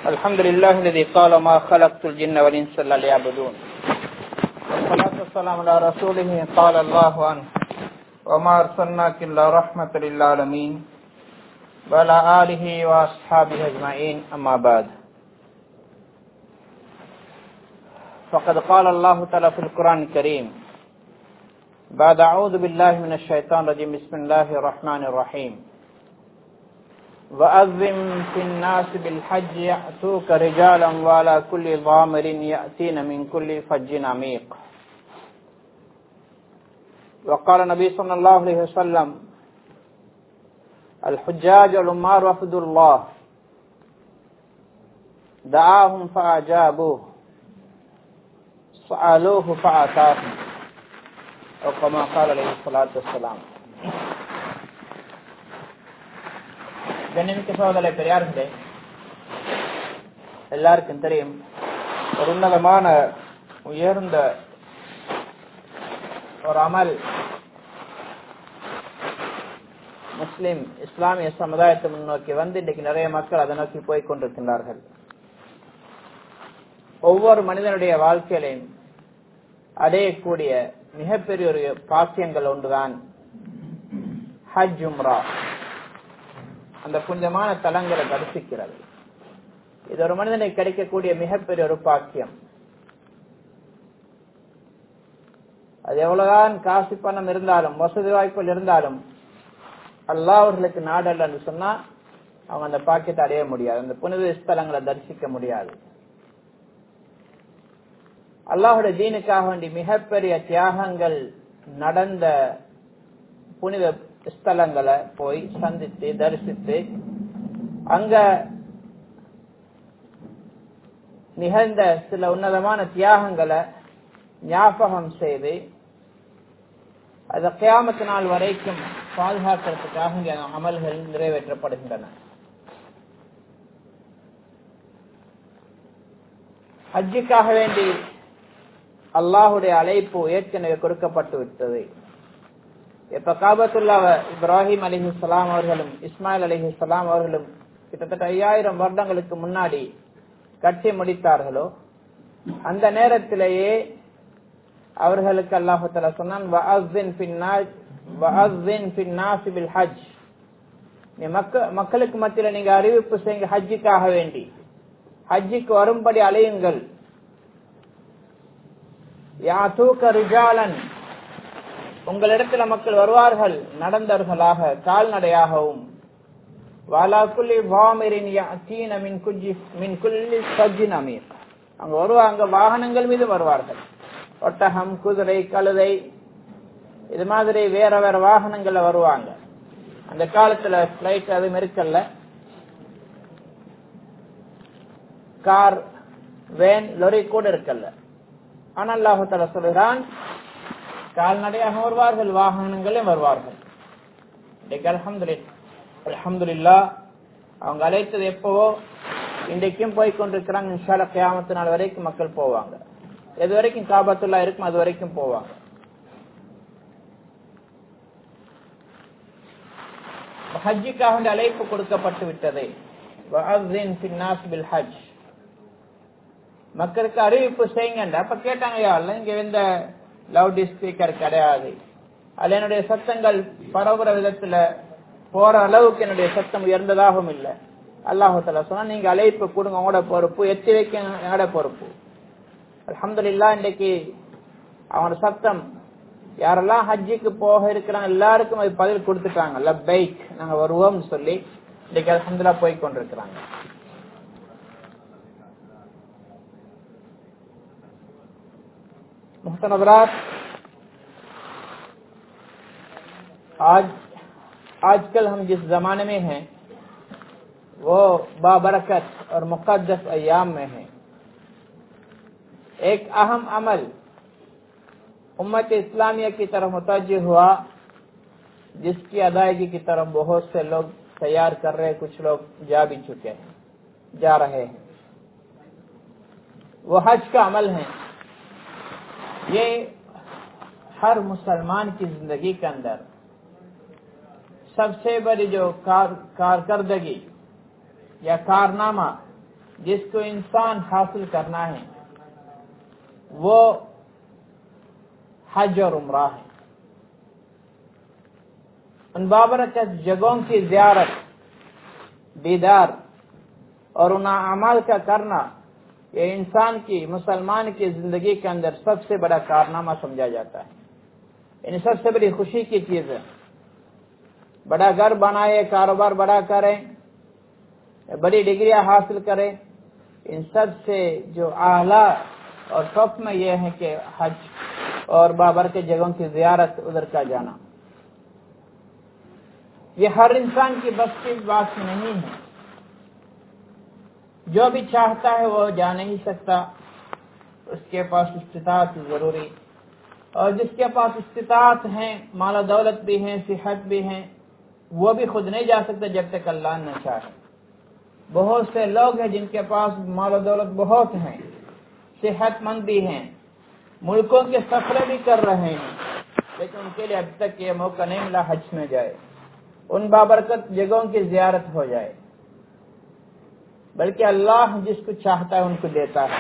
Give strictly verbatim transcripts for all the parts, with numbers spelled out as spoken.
الحمد لله الذي قال ما خلقت الجن والانس الا ليعبدون والصلاة والسلام على رسوله قال الله عنه وما ارسلناك الا رحمة للعالمين وعلى آله واصحابه اجمعين اما بعد فقد قال الله تعالى في القرآن الكريم بعد اعوذ بالله من الشيطان الرجيم بسم الله الرحمن الرحيم وأذن في الناس بالحج يأتوك رجالا وعلى كل ضامر يأتين من كل فج عميق. وقال النبي صلى الله عليه وسلم الحجاج العمار وفد الله دعاهم فأجابوه سألوه فأتاهم أو كما قال عليه الصلاة والسلام. கண்ணியமிக்க சகோதரர்களே, பெரியார்களே, எல்லாருக்கும் தெரியும் ஒரு உன்னதமான உயர்ந்த ஒரு அமல் முஸ்லிம் இஸ்லாமிய சமுதாயத்தை முன்னோக்கி வந்து இன்றைக்கு நிறைய மக்கள் அதை நோக்கி போய் கொண்டிருக்கின்றார்கள். ஒவ்வொரு மனிதனுடைய வாழ்க்கையிலையும் அடையக்கூடிய மிகப்பெரிய ஒரு பாக்கியங்கள் ஒன்றுதான் ஹஜ் உம்ரா, அந்த புனிதமான தலங்களை தரிசிக்கிறது. இது ஒரு மனிதனுக்கு கிடைக்கக்கூடிய மிகப்பெரிய ஒரு பாக்கியம். அது எவ்வளவுதான் காசு பணம் இருந்தாலும் வசதி வாய்ப்புகள் இருந்தாலும் அல்லாஹ் அவர்களுக்கு நாடல் என்று சொன்னா அவங்க அந்த பாக்கியத்தை அடைய முடியாது, அந்த புனித ஸ்தலங்களை தரிசிக்க முடியாது. அல்லாஹுடைய தீனுக்காக வேண்டி மிகப்பெரிய தியாகங்கள் நடந்த புனித ஸ்தலங்களை போய் சந்தித்து தரிசித்து அங்க நிகழ்ந்த சில உன்னதமான தியாகங்களை ஞாபகம் செய்து அது கியாமத் நாள் வரைக்கும் பாதுகாக்கிறதுக்காக அமல்கள் நிறைவேற்றப்படுகின்றன. ஹஜ்ஜுக்காக வேண்டி அல்லாஹுடைய அழைப்பு ஏற்கனவே கொடுக்கப்பட்டு விட்டது. இப்ப காபத்துல்லாஹ் இப்ராஹிம் அலைஹிஸ்ஸலாம் அவர்களும் இஸ்மாயில் அலைஹிஸ்ஸலாம் அவர்களும் கிட்டத்தட்ட ஐயாயிரம் வருடங்களுக்கு முன்னாடி கட்டி முடித்தார்களோ அந்த நேரத்திலேயே அவர்களுக்கு அல்லாஹ் தஆலா சொன்னான் வஅஸ்ஸின் ஃபின்னாஸ் வஅஸ்ஸின் ஃபின்னாஸ் பில் ஹஜ், மக்களுக்கு மத்தியில நீங்க அறிவிப்பு செய்யுங்க ஹஜ்ஜுக்காக வேண்டி, ஹஜ்ஜுக்கு வரும்படி அழையுங்கள். யாதூக ரிஜாலன், உங்களிடத்துல மக்கள் வருவார்கள் நடந்தவர்களாக கால்நடையாகவும், வாலா குல்லி வாமிரின் யாதீன மின் குஜி மின் குல்லி ஃபஜ்ஜின் அமீக், அங்க வருவாங்க வாகனங்கள் மீது வருவார்கள், ஒட்டகம் குதிரை கழுதை இது மாதிரி வேற வேற வாகனங்கள்ல வருவாங்க. அந்த காலத்துல பிளைட் அதுவும் இருக்கல்ல, கார் வேன் லொரி கூட இருக்கல்ல. ஆனா அல்லாஹ் தஆலா சொல்கிறான் கால்நடையாக வருவார்கள் வாகனங்களே வருவார்கள். அல்ஹம்துலில்லாஹ் அவங்க அழைத்தது எப்பவோ இன்றைக்கும் போய் கொண்டிருக்கிறாங்க. இன்ஷா அல்லாஹ் கியாமத் நாள் வரைக்கும் மக்கள் போவாங்க. எது வரைக்கும் காபத்துல்லாஹ் இருக்கும் அது வரைக்கும் போவாங்க. ஹஜ்ஜுக்காக வேண்டிய அழைப்பு கொடுக்கப்பட்டு விட்டது. வஅஸ்ஸின் ஃபின்னாஸ் பில் ஹஜ், மக்களுக்கு அறிவிப்பு செய்யுங்க. அப்ப கேட்டாங்க, யா அல்லாஹ் இங்க இந்த லவுட் ஸ்பீக்கர் கிடையாது, அதுல என்னுடைய சத்தங்கள் பரவுற விதத்துல போற அளவுக்கு என்னுடைய சத்தம் உயர்ந்ததாகவும் இல்லை. அல்லாஹ் தஆலா சொன்னா நீங்க அழைப்பு கொடுங்க, உங்களோட பொறுப்பு, எத்தி வைக்க என்னோட பொறுப்பு. அல்ஹம்துலில்லாஹ் இன்றைக்கு அவனோட சத்தம் யாரெல்லாம் ஹஜ்ஜுக்கு போக இருக்கிறாங்க எல்லாருக்கும் அது பதில் கொடுத்துட்டாங்க, லப்பைக் நாங்க வருவோம் சொல்லி இன்றைக்கு அல்ஹம்துலில்லாஹ் போய் கொண்டிருக்கிறாங்க. मुहतरम, आज आजकल हम जिस जमाने में हैं वो बाबरकत और मुक़द्दस अय्याम में हैं. एक अहम अमल उम्मत इस्लामिया की तरफ मुतवज्जह हुआ जिसकी अदायगी की तरफ बहुत से लोग तैयार कर रहे हैं, कुछ लोग जा भी चुके हैं, जा रहे हैं. वो हज का अमल है. ये हर मुसलमान की जिंदगी के अंदर सबसे बड़ी जो कार कारकर्दगी या कारनामा جس کو انسان حاصل کرنا ہے وہ حج اور عمرہ ہے. ان بابرکت جگہوں کی زیارت، دیدار اور ان اعمال کا کرنا یہ انسان کی، مسلمان کی زندگی کے اندر سب سے بڑا کارنامہ سمجھا جاتا ہے. یعنی سب سے بڑی خوشی کی چیز ہے. بڑا گھر بنائے، کاروبار بڑا کریں، بڑی ڈگریاں حاصل کریں، ان سب سے جو اعلیٰ اور ٹاپ میں یہ ہے کہ حج اور بابرکت جگہوں کی زیارت، ادھر کا جانا. یہ ہر انسان کی بس کی بات نہیں ہے. جو بھی چاہتا ہے وہ جا نہیں سکتا، اس کے پاس استطاعت ضروری. اور جس کے پاس استطاعت ہیں، مال و دولت بھی ہیں، صحت بھی ہیں، وہ بھی خود نہیں جا سکتا جب تک اللہ نہ چاہے. بہت سے لوگ ہیں جن کے پاس مال و دولت بہت ہیں، صحت مند بھی ہیں، ملکوں کے سفر بھی کر رہے ہیں، لیکن ان کے لیے اب تک یہ موقع نہیں ملا حج میں جائے، ان بابرکت جگہوں کی زیارت ہو جائے. بلکہ اللہ جس کو چاہتا ہے ان کو دیتا ہے.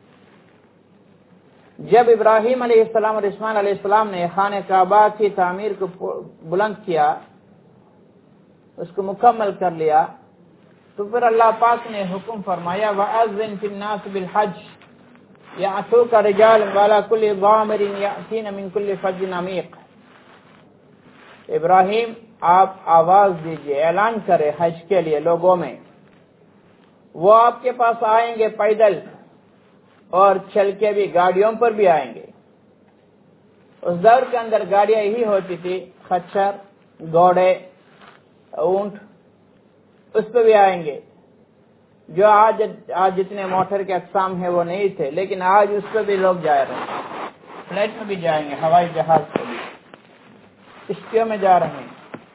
جب ابراہیم علیہ السلام اور اسماعیل علیہ السلام نے خانہ کعبہ کی تعمیر کو بلند کیا، اس کو مکمل کر لیا، تو پھر اللہ پاک نے حکم فرمایا وَأَذِّن فِي النَّاسِ بِالْحَجِّ يَأْتُوكَ رِجَالًا وَعَلَىٰ كُلِّ ضَامِرٍ يَأْتِينَ مِنْ كُلِّ فَجٍّ عَمِيقٍ. ابراہیم آپ آواز دیجئے، اعلان کرے حج کے لیے لوگوں میں، وہ آپ کے پاس آئیں گے پیدل اور چل کے بھی، گاڑیوں پر بھی آئیں گے. اس دور کے اندر گاڑیاں یہی ہوتی تھی، خچر، گھوڑے، اونٹ، اس پہ بھی آئیں گے. جو آج آج جتنے موٹر کے اقسام ہیں وہ نہیں تھے، لیکن آج اس پہ بھی لوگ جا رہے ہیں. فلائٹ میں بھی جائیں گے، ہوائی جہاز پہ بھی، کشتیوں میں جا رہے ہیں،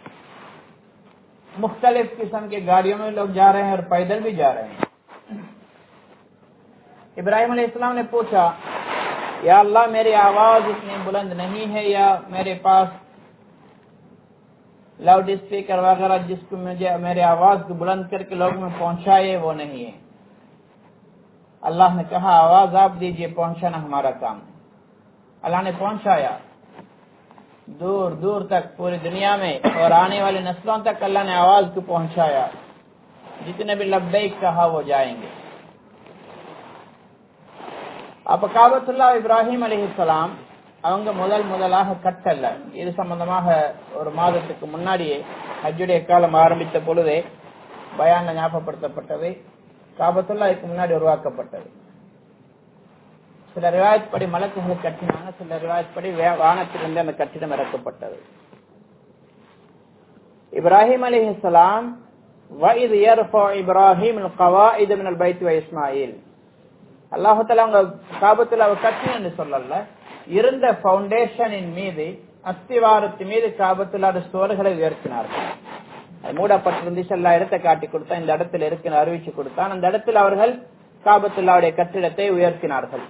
مختلف قسم کے گاڑیوں میں لوگ جا رہے ہیں اور پیدل بھی جا رہے ہیں. ابراہیم علیہ السلام نے پوچھا یا اللہ میری آواز اتنی بلند نہیں ہے، یا میرے پاس لاؤڈ اسپیکر وغیرہ جس کو مجھے میری آواز کو بلند کر کے لوگوں میں پہنچائے وہ نہیں ہے. اللہ نے کہا آواز آپ دیجئے، پہنچانا ہمارا کام ہے. اللہ نے پہنچایا دور دور تک پوری دنیا میں، اور آنے والی نسلوں تک اللہ نے آواز کو پہنچایا. جتنے بھی لبیک کہا وہ جائیں گے. அப்ப காபத்துல்லா இப்ராஹிம் அலைஹிஸ்ஸலாம் அவங்க முதல் முதலாக கட்டல. இது சம்பந்தமாக ஒரு மாதத்துக்கு முன்னாடியே ஹஜ்ஜுடைய காலம் ஆரம்பித்த பொழுதே பயான்ல ஞாபகப்படுத்தப்பட்டது. காபத்துல்லா இதுக்கு முன்னாடி உருவாக்கப்பட்டது. சில ரிவாயத் படி மலக்குகள் கட்டினாங்க, சில ரிவாயத் படி வானத்திலிருந்து அந்த கட்டிடம் இறக்கப்பட்டது. இப்ராஹிம் அலைஹிஸ்ஸலாம் وَإِذْ يَرْفَعُ إِبْرَاهِيمُ الْقَوَاعِدَ مِنَ الْبَيْتِ وَإِسْمَاعِيلُ. அல்லாஹ் தஆலா அவங்க காபத்துல்லாவை கட்டினு சொல்லல, இருந்த ஃபவுண்டேஷனின் மீது, அஸ்திவாரத்தின் மீது காபத்துல்லாவுடைய சுவர்களை உயர்த்தினார்கள். அது மூடப்பட்டிருந்துச்சு, எல்லா இடத்தை காட்டி கொடுத்தா, இந்த இடத்துல இருக்குன்னு அறிவிச்சு கொடுத்தான். அந்த இடத்தில் அவர்கள் காபத்துல்லாவுடைய கட்டிடத்தை உயர்த்தினார்கள்.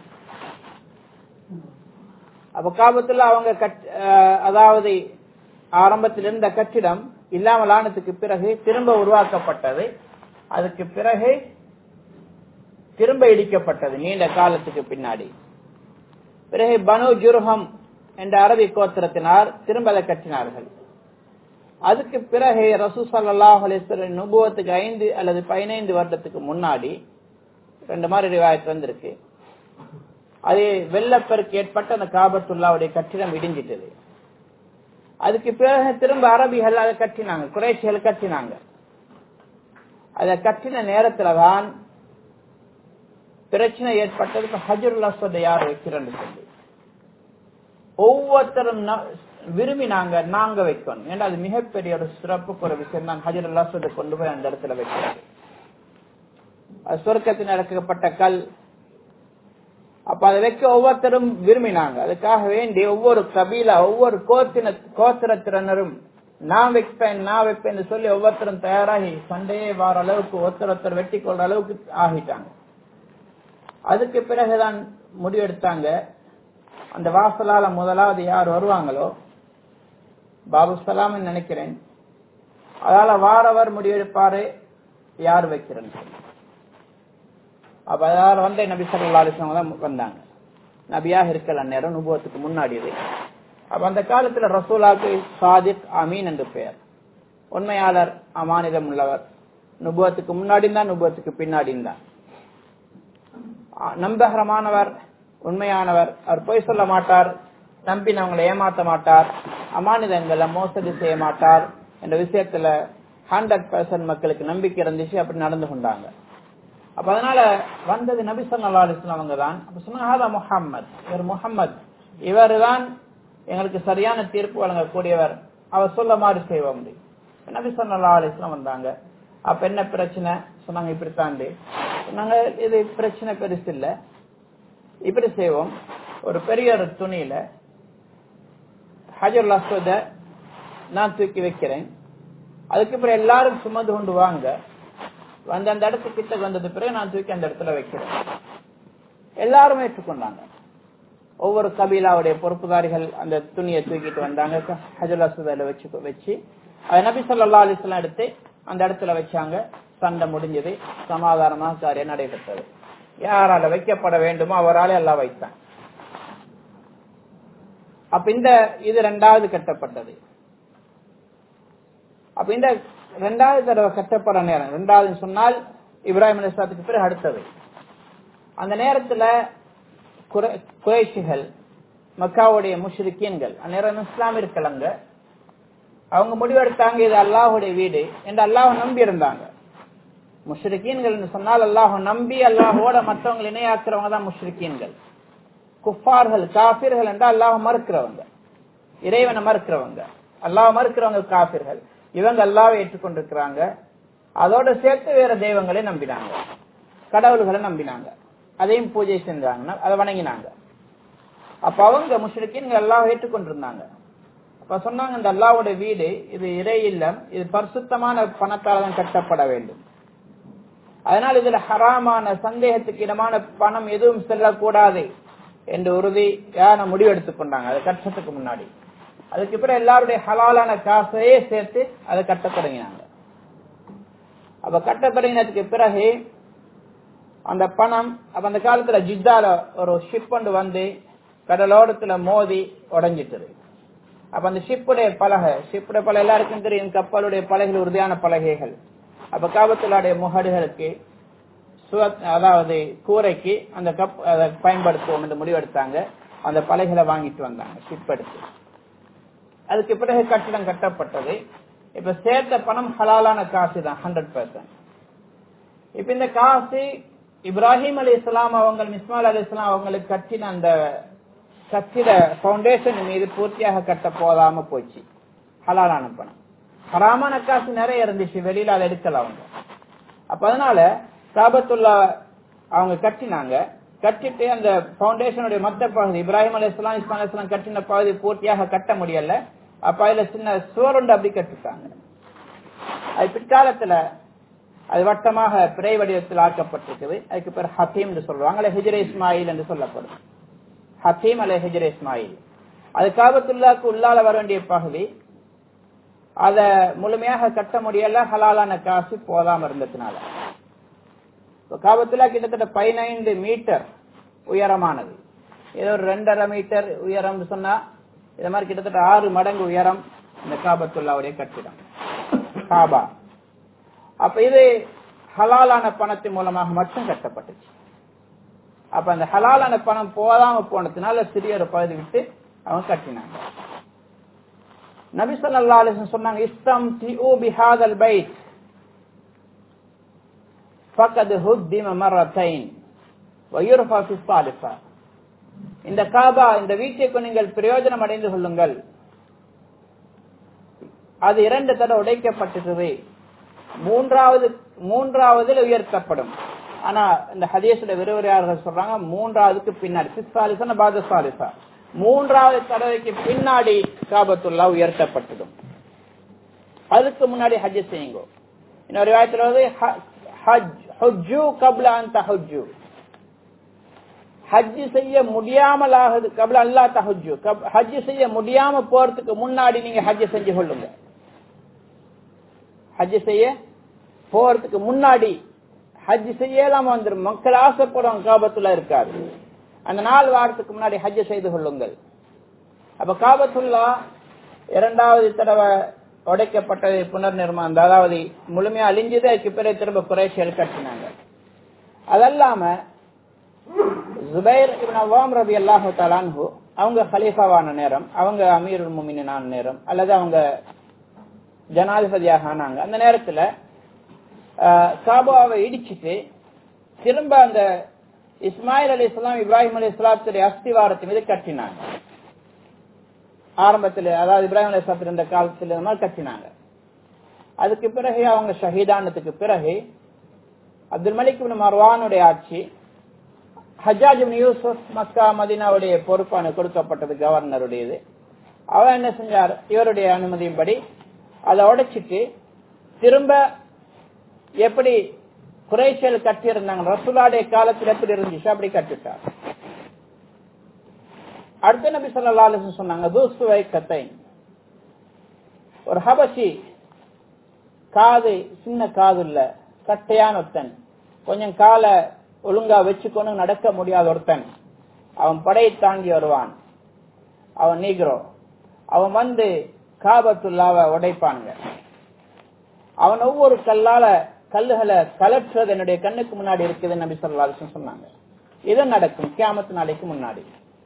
அப்ப காபத்துல்லா அவங்க அதாவது ஆரம்பத்தில் இருந்த கட்டிடம் இல்லாமல் ஆனதுக்கு பிறகு திரும்ப உருவாக்கப்பட்டது. அதுக்கு பிறகு திரும்ப இடிக்கப்பட்டது நீண்ட காலத்துக்கு பின்னாடி. பிறகு பனு ஜுர்ஹம் என்ற அரபி கோத்திரத்தினார் திரும்ப அதை கட்டினார்கள். அதுக்கு பிறகு ரசூல் ஸல்லல்லாஹு அலைஹி வஸல்லம் நுபுவத்துக்கு ஐந்து அல்லது பதினைந்து வருடத்துக்கு முன்னாடி ரெண்டு மாதிரி ரிவாயத் வந்திருக்கு. அது வெள்ளப்பெருக்கு ஏற்பட்ட அந்த காபத்துல்லாவுடைய கட்டிடம் இடிஞ்சிட்டது. அதுக்கு பிறகு திரும்ப அரபிகள் அதை கட்டினாங்க, குறைஷிகள் கட்டினாங்க. அதை கட்டின நேரத்துல தான் பிரச்சனை ஏற்பட்டது. ஹஜ்ருல் அஸ்வத் யார் வைக்கிறேன்னு சொல்லி ஒவ்வொருத்தரும் விரும்பினாங்க நாங்க வைக்கணும். ஏன்னா அது மிகப்பெரிய ஒரு சிறப்புக்கு ஒரு விஷயம் தான். ஹஜ்ருல் அஸ்வதை கொண்டு போய் அந்த இடத்துல வைக்கிறது. அது சொர்க்கத்தில் இறக்கப்பட்ட கல். அப்ப அதை வைக்க ஒவ்வொருத்தரும் விரும்பினாங்க. அதுக்காக வேண்டி ஒவ்வொரு கபீலா, ஒவ்வொரு கோத்தின கோத்திரத்தினரும் நான் வைப்பேன் நான் வைப்பேன் சொல்லி ஒவ்வொருத்தரும் தயாராகி சண்டையே வார அளவுக்கு ஒருத்தர் ஒருத்தர் வெட்டி கொள்ற அளவுக்கு ஆகிட்டாங்க. அதுக்கு பிறகுதான் முடிவெடுத்தாங்க, அந்த வாசலால முதலாவது யார் வருவாங்களோ, பாபு சலாம் நினைக்கிறேன், அதால வாரவர் முடிவெடுப்பாரு யார் வைக்கிறேன்னு சொல்லி. அப்ப அதாவது வந்து நபி ஸல்லல்லாஹு அலைஹி வஸல்லம் தான் வந்தாங்க. நபியாக இருக்கல நேரம் நுபுவத்துக்கு முன்னாடி இது. அப்ப அந்த காலத்துல ரசூலாக்கு சாதிக் அமீன் என்று பெயர். உண்மையாளர், அமானிதம் உள்ளவர். நுபுவத்துக்கு முன்னாடி தான், நுபுவத்துக்கு பின்னாடி தான். நம்பகரமானவர், உண்மையானவர். அவர் பொய் சொல்ல மாட்டார், நம்பினவங்களை ஏமாற்ற மாட்டார், அமானிதங்களை மோசடி செய்ய மாட்டார் என்ற விஷயத்துல ஹண்ட்ரட் பர்சன்ட் மக்களுக்கு நம்பிக்கை இருந்துச்சு. அப்படி நடந்து கொண்டாங்க. அப்ப அதனால வந்தது நபி ஸல்லல்லாஹு அலைஹி வஸல்லம் அவங்க தான். அப்ப சொன்னாங்க முஹம்மத், இவர் முஹம்மத், இவர் தான் எங்களுக்கு சரியான தீர்ப்பு வழங்கக்கூடியவர், அவர் சொல்ல மாதிரி செய்வோம். நபி ஸல்லல்லாஹு அலைஹி வஸல்லம் வந்தாங்க. அப்ப என்ன பிரச்சனை சொன்னாங்க, இப்படித்தாண்டி சொன்னாங்க. இது பிரச்சனை பெருசு இல்ல, இப்படி செய்வோம். ஒரு பெரிய ஒரு துணியில ஹஜருல் அஸ்வத நான் தூக்கி வைக்கிறேன், அதுக்கு பிறகு எல்லாரும் சுமந்து கொண்டு வாங்க, வந்து அந்த இடத்துக்கு கிட்ட வந்தது பிறகு நான் தூக்கி அந்த இடத்துல வைக்கிறேன். எல்லாரும் ஏற்றுக்கொண்டாங்க. ஒவ்வொரு கபீலாவுடைய பொறுப்புதாரிகள் அந்த துணியை தூக்கிட்டு வந்தாங்க, ஹஜருல் அஸ்வதில வச்சு வச்சு அதை நபி ஸல்லல்லாஹு அலைஹி வஸல்லம் எடுத்து அந்த இடத்துல வச்சாங்க. சண்டை முடிஞ்சது, சமாதானமாக காரியம் நடைபெற்றது. யாரால வைக்கப்பட வேண்டுமோ அவரால் எல்லாம் வைத்தாங்க. அப்ப இந்த இது இரண்டாவது கட்டப்பட்டது. அப்ப இந்த இரண்டாவது தடவை கட்டப்பட நேரம், இரண்டாவது சொன்னால் இப்ராஹிம் அலைஹிஸ்ஸலாத்துக்கு பிறகு அடுத்தது. அந்த நேரத்துல குறைஷிகள், மக்காவுடைய முஷ்ரிக்கீன்கள், அந்நேரம் இஸ்லாம் இருக்கலங்க, அவங்க முடிவெடுத்தாங்க இது அல்லாஹுடைய வீடு என்று அல்லாஹ் நம்பி இருந்தாங்க. முஷ்ரிக்கீன்கள் சொன்னால் அல்லாஹ் நம்பி அல்லாஹோட மற்றவங்க இணையாக்குறவங்க தான் முஷ்ரிக்கீன்கள். குஃபார்கள், காபிர்கள் என்றால் அல்லாஹ் மறுக்கிறவங்க, இறைவனை மறுக்கிறவங்க. அல்லாஹ் மறுக்கிறவங்க காபிர்கள். இவங்க அல்லாஹ்வை ஏற்றுக்கொண்டிருக்கிறாங்க, அதோட சேர்த்து வேற தெய்வங்களை நம்பினாங்க, கடவுள்களை நம்பினாங்க, அதையும் பூஜை செஞ்சாங்க, அதை வணங்கினாங்க. அப்ப அவங்க முஷ்ரிக்கீன்கள் அல்லாஹ்வை ஏற்றுக்கொண்டிருந்தாங்க. அப்ப சொன்னாங்க இந்த அல்லாஹ்வுடைய வீடு இது இறை இல்லம், இது பரிசுத்தமான பணத்தால் தான் கட்டப்பட வேண்டும். அதனால் இதுல ஹராமான சந்தேகத்துக்கு இடமான பணம் எதுவும் செல்லக்கூடாது என்று உறுதியான முடிவெடுத்துக் கொண்டாங்க. அது கட்டத்துக்கு முன்னாடி. அதுக்கு பிறகு எல்லாருடைய ஹலாலான காசையே சேர்த்து அதை கட்ட தொடங்கினாங்க. அப்ப கட்ட தொடங்கினதுக்கு பிறகு அந்த பணம், அப்ப அந்த காலத்துல ஜித்தால ஒரு ஷிப் ஒன்று வந்து கடலோரத்துல மோதி உடைஞ்சிட்டு. அப்ப அந்த ஷிப்புடைய பலகை, ஷிப்புடைய பலகை எல்லாருக்கும் தெரியும், கப்பலுடைய பலகைகள் உறுதியான பலகைகள். அப்ப காபத்துல்லாடைய முகடுகளுக்கு, அதாவது கூரைக்கு அந்த கப் அதை பயன்படுத்துவோம் என்று முடிவெடுத்தாங்க. அந்த பலகைகளை வாங்கிட்டு வந்தாங்க ஷிப் எடுத்து. அதுக்கு பிறகு கட்டிடம் கட்டப்பட்டது. இப்ப சேர்த்த பணம் ஹலாலான காசு தான், ஹண்ட்ரட் பர்சன்ட். இப்ப இந்த காசு இப்ராஹிம் அலைஹிஸ்ஸலாம் அவங்க, இஸ்மாயில் அலைஹிஸ்ஸலாம் அவங்களுக்கு கட்டின அந்த கட்டிட பவுண்டேஷன் மீது பூர்த்தியாக கட்ட போதாம போச்சு. ஹலாலான பணம், ஹராமான காசு நிறைய இருந்துச்சு, வெளியில அதை எடுக்கல அவங்க. அப்ப அதனால காபத்துல்லா அவங்க கட்டினாங்க. கட்டிட்டு அந்த பவுண்டேஷனுடைய மொத்த பகுதி, இப்ராஹிம் அலைஹிஸ்ஸலாம் இஸ்மாயில் அலைஹிஸ்ஸலாம் கட்டின பகுதி பூர்த்தியாக கட்ட முடியல. அப்ப அதுல சின்ன சுவருண்டு அப்படி கட்டிட்டாங்க. அது பிற்காலத்துல அது வட்டமாக பிறை வடிவத்தில் ஆக்கப்பட்டிருக்குது. அதுக்கு பேர் ஹத்தீம் என்று சொல்லுவாங்க, அல்ல ஹிஜ்ரே இஸ்மாயில் என்று சொல்லப்படும். ஹத்தீம் அல்ல ஹிஜ்ரே இஸ்மாயில். அது காபத்துல்லாக்கு உள்ளால வர வேண்டிய பகுதி, அத முழுமையாக கட்ட முடியல, ஹலாலான காசு போதாம இருந்ததுனால. காபத்துல்லா கிட்டத்தட்ட பதினைந்து மீட்டர் உயரமானது. ஏதோ ஒரு ரெண்டரை மீட்டர் உயரம் சொன்னா, இது மாதிரி கிட்டத்தட்ட ஆறு மடங்கு உயரம் இந்த காபத்துல்லாவுடைய கட்டிடம் காபா. அப்ப இது ஹலாலான பணத்தின் மூலமாக மட்டும் கட்டப்பட்டுச்சு. அப்ப அந்த ஹலாலான பணம் போதாம போனதுனால சிறிய ஒரு பகுதி விட்டு அவங்க கட்டினாங்க. நபி ஸல்லல்லாஹு அலைஹி வஸல்லம் சொன்னாங்க, இஸ்தம்திஉ பிஹாதல் பைத் ஃபகத் ஹுத்திம மர்ரத்தைன் வயுர்ஃபா ஃபிஸ் ஸாலிஸா. இந்த காபா, இந்த வீட்டுக்கு நீங்கள் பிரயோஜனம் அடைந்து கொள்ளுங்கள், அது இரண்டு தடவை உடைக்கப்பட்டது, மூன்றாவது மூன்றாவதில் உயர்த்தப்படும். ஆனா இந்த ஹதீஸ்ல விரிவுரையாளர்கள் சொல்றாங்க மூன்றாவதுக்கு பின்னாடி, சிஸ்ஸாலிசா பாத சாலிசா, மூன்றாவது தடவைக்கு பின்னாடி காபத்துல்லா உயர்த்தப்பட்டதும். அதுக்கு முன்னாடி ஹஜ் செய்யுங்க. இன்னொரு ரிவாயத்துல வந்து ஹஜ்ஜு கப்ல அன் தஹஜ்ஜு, ஹஜ் செய்ய முடியாமல் ஆகுது, கப்ல அல்லா தஹஜ்ஜு, ஹஜ் செய்ய முடியாம போறதுக்கு முன்னாடி நீங்க ஹஜ் செஞ்சு கொள்ளுங்க. ஹஜ் செய்ய போறதுக்கு முன்னாடி ஹஜ் செய்யலாம வந்துடும். மக்கள் ஆசைப்படுவாங்க, காபத்துல்லா இருக்காது. அந்த நாலு வாரத்துக்கு முன்னாடி ஹஜ் செய்து கொள்ளுங்கள். அப்ப காபத்துல்லா இரண்டாவது தடவை உடைக்கப்பட்டது, புனர் நிர்மாணம், அதாவது முழுமையா அழிஞ்சது. அதுக்கு பிறகு திரும்ப குறைஷிகள் கட்டினாங்க. அதல்லாம ஜுபைர் இப்னு அவ்வாம் ரலியல்லாஹு தஆலா அன்ஹு அவங்க கலீஃபாவான நேரம், அவங்க அமீருல் முஃமினீனான நேரம், அல்லது அவங்க ஜனாதிபதியாக ஆனாங்க. அந்த நேரத்துல காபாவை இடிச்சிட்டு திரும்ப அந்த இஸ்மாயில் அலைஹிஸ்ஸலாம் இப்ராஹிம் அலைஹிஸ்ஸலாத்துடைய அஸ்திவாரத்தின் மீது கட்டினாங்க. ஆரம்பத்தில், அதாவது இப்ராஹிம் அலைஹிஸ்ஸலாம் இருந்த காலத்தில் இந்த மாதிரி கட்டினாங்க. அதுக்கு பிறகு அவங்க ஷஹீதானத்துக்கு பிறகு அப்துல் மலிக் இப்னு மர்வானுடைய ஆட்சி, ஹஜ்ஜாஜ் இப்னு யூசுப் மக்கா மதீனாவுடைய பொறுப்பான கொடுக்கப்பட்டது, கவர்னருடையது. அவர் என்ன செஞ்சார், இவருடைய அனுமதியின்படி அதை உடைச்சிட்டு திரும்ப எப்படி குறைஷிகள் கட்டி இருந்தாங்க, ரசூலுல்லாஹ்வுடைய காலத்தில் எப்படி இருந்துச்சு அப்படி கட்டிட்டார். அடுத்த நபி ஸல்லல்லாஹு அலைஹி வஸல்லம் சொன்னாங்க, தூசுவை கத்தை, ஒரு ஹபஷி, காது சின்ன காது இல்ல, கட்டையான ஒருத்தன், கொஞ்சம் காலை ஒழுங்கா வச்சுக்கொண்டு நடக்க முடியாத ஒருத்தன், அவன் படையை தாங்கி வருவான். அவன் நீக்ரோ, அவன் வந்து காபத்துல்லாவை உடைப்பானுங்க. அவன் ஒவ்வொரு கல்லால கல்லுகளை கலற்றுறது என்னுடைய கண்ணுக்கு முன்னாடி இருக்குது நபி ஸல்லல்லாஹு அலைஹி வஸல்லம் சொன்னாங்க. இது நடக்கும் கியாமத் நாளைக்கு முன்னாடி.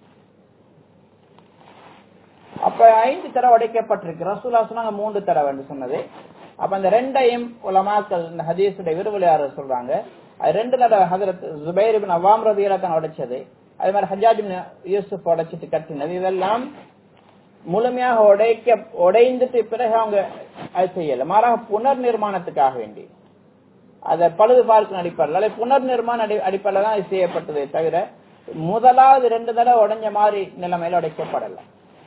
அப்ப ஐந்து தடவை உடைக்கப்பட்டிருக்கு. ரசூலுல்லாஹ் சொன்னாங்க மூன்று தடவை என்று சொன்னது. அப்ப அந்த ரெண்டையும் உலமாக்கள் இந்த ஹதீஸுடைய விரிவுரையாளர் சொல்றாங்க. அது ரெண்டு தடவை ஹஜ்ரத் ஜுபைர் இப்னு அவ்வாம் ரலியல்லாஹு அன்ஹு உடைச்சது, அதே மாதிரி ஹஜ்ஜாஜ் இப்னு யூசுப் உடைச்சிட்டு கட்டினது, இதெல்லாம் முழுமையாக உடைக்க உடைந்துட்டு பிறகு அவங்க அது செய்யல. மாறாக புனர் நிர்மாணத்துக்காக வேண்டி அதை பழுது பார்க்கும் அடிப்படையில் புனர் நிர்மாண அடிப்படையில் தான் அது செய்யப்பட்டதே தவிர முதலாவது ரெண்டு தடவை உடைஞ்ச மாதிரி நிலைமையில உடைக்கப்படல.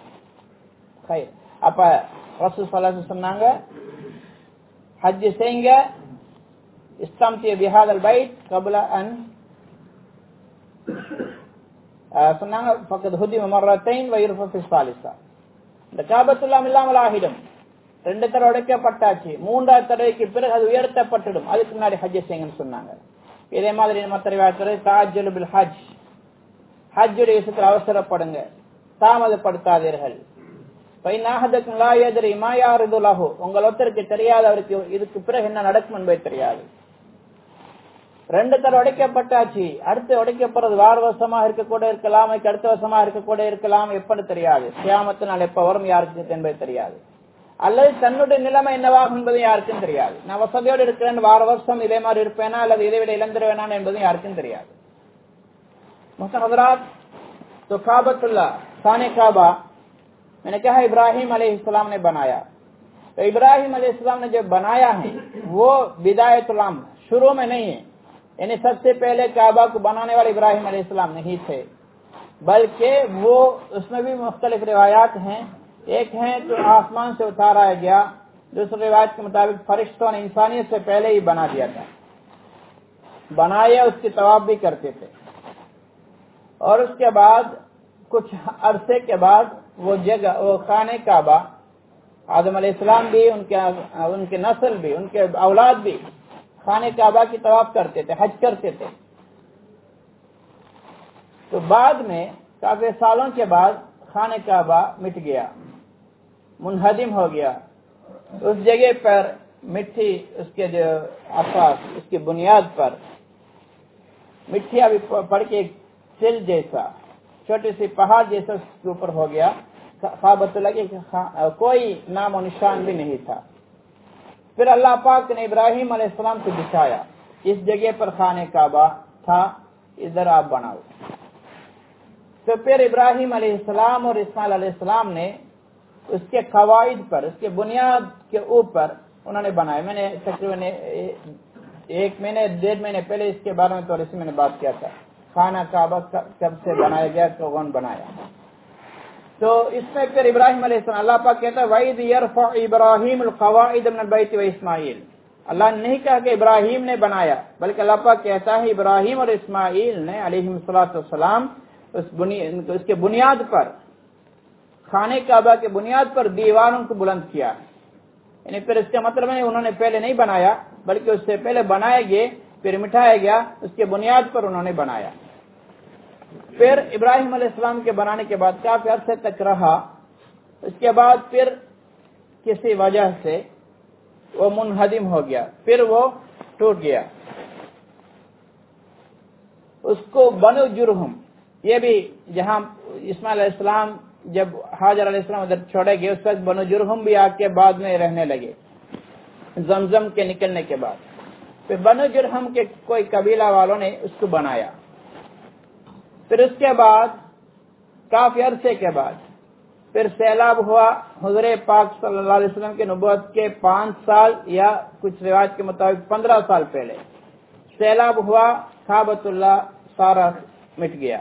அப்ப ரசூல் ஸல்லல்லாஹு அலைஹி வஸல்லம் சொன்னாங்க, ஹஜ் செய்யுங்க, இஸ்தம்தி பிஹாதல் பைத் கப்ல அன் சொன்னாங்க, ஃபக்கத் ஹுதிம மர்ரத்தைன் வ யுர்ஃபா ஃபி ஸாலிஸா, இந்த காபத்துல்லா இல்லாமல் ஆகிடும். ரெண்டு தடவை உடைக்கப்பட்டாச்சு, மூன்றாவது தடவைக்கு பிறகு அது உயர்த்தப்பட்டுடும், அதுக்கு முன்னாடி ஹஜ் செய்யுங்கன்னு சொன்னாங்க. இதே மாதிரி மற்ற ரிவாயத்துல தஅஜ்ஜலு பில் ஹஜ், ஹஜ்ஜுடைய விஷயத்தில் அவசரப்படுங்க, தாமதப்படுத்தாதீர்கள். உங்கள் ஒருத்தருக்கு தெரியாது அவருக்கு இதுக்கு பிறகு என்ன நடக்கும் என்பது தெரியாது. ரெண்டு தடவை உடைக்கப்பட்டாச்சு, அடுத்து உடைக்கப்படுறது வார வருஷமாக இருக்க கூட இருக்கலாம், அடுத்த வருஷமாக இருக்க கூட இருக்கலாம், எப்படி தெரியாது. கியாமத்து நாள் எப்ப வரும் யாருக்கு என்பது தெரியாது. அல்லது தன்னுடைய நிலைமை என்னவாகும் என்பது யாருக்கும் தெரியாது. நான் வசதியோடு இருக்கிறேன், வார வருஷம் இதே மாதிரி இருப்பேனா அல்லது இதை விட இழந்துருவேனா என்பதும் யாருக்கும் தெரியாது. मुस्तहज़रात, तो काबतुल्ला खाने काबा मैंने कहा इब्राहिम अलैहिस्सलाम ने बनाया। तो इब्राहिम अलैहिस्सलाम ने जो बनाया है वो बिदायतुल अम्र, शुरू में नहीं है, यानी सबसे पहले काबा को बनाने वाले इब्राहिम अलैहिस्सलाम नहीं थे, बल्कि वो उसमें भी मुख्तलिफ रिवायात हैं। एक है तो आसमान से उतारा गया, दूसरी रिवायत के मुताबिक फरिश्तों ने इंसानियत से पहले ही बना दिया था, बनाया, उसकी तवाफ भी करते थे। और उसके बाद कुछ अरसे के बाद वो जगह, वो खाने काबा, आदम अलैहिस्सलाम भी, उनके उनके नस्ल भी, उनके औलाद भी खाने काबा की तवाफ करते थे, हज करते थे। तो बाद में काफी सालों के बाद खाने काबा मिट गया, मुनहदिम हो गया। उस जगह पर मिट्टी, उसके जो असास, उसकी बुनियाद पर मिट्टी अभी पड़ के सिल जैसा, छोटी सी पहाड़ जैसा उसके ऊपर हो गया। काबतुल्लाह के कोई नाम और निशान भी नहीं था। फिर अल्लाह पाक ने इब्राहिम अलैहिस्सलाम को दिखाया, इस जगह पर खाने काबा था, इधर आप बनाओ। तो फिर इब्राहिम अलैहिस्सलाम और इस्माइल अलैहिस्सलाम ने उसके कवाइद पर, उसके बुनियाद के ऊपर उन्होंने बनाया। मैंने तकरीबन एक महीने डेढ़ महीने पहले इसके बारे में थोड़ी सी मैंने बात किया था, खाना काबा कब से बनाया गया, कौन बनाया। तो इसमें फिर इब्राहिम अलैहिस्सलाम, अल्लाह पाक कहता है वइद यरफअ इब्राहिम अलक़वाइद मिनल बैत व इस्माइल। अल्लाह ने नहीं कहा कि इब्राहिम ने बनाया, बल्कि अल्लाह पाक कहता है इब्राहिम और इस्माइल ने अलैहिस्सलातु वस्सलाम उस बुनियाद, उसके बुनियाद पर, खाने काबा के बुनियाद पर दीवारों को बुलंद किया। यानी फिर इसका मतलब है उन्होंने पहले नहीं बनाया, बल्कि उससे पहले बनाए गए, پھر مٹھایا گیا، اس کے بنیاد پر انہوں نے بنایا۔ پھر ابراہیم علیہ السلام کے بنانے کے بعد کافی عرصے تک رہا، اس کے بعد پھر کسی وجہ سے وہ منہدم ہو گیا، پھر وہ ٹوٹ گیا۔ اس کو بنو جرہم، یہ بھی جہاں اسماعیل علیہ السلام جب حاجر علیہ السلام ادھر چھوڑے گئے اس وقت بنو جرہم بھی آ کے بعد میں رہنے لگے زمزم کے نکلنے کے بعد۔ پھر بنو جرہم کے کوئی قبیلہ والوں نے اس کو بنایا۔ پھر اس کے بعد کافی عرصے کے بعد پھر سیلاب ہوا، حضور پاک صلی اللہ علیہ وسلم کے نبوت کے پانچ سال یا کچھ روایت کے مطابق پندرہ سال پہلے سیلاب ہوا، کعبۃ اللہ سارا مٹ گیا۔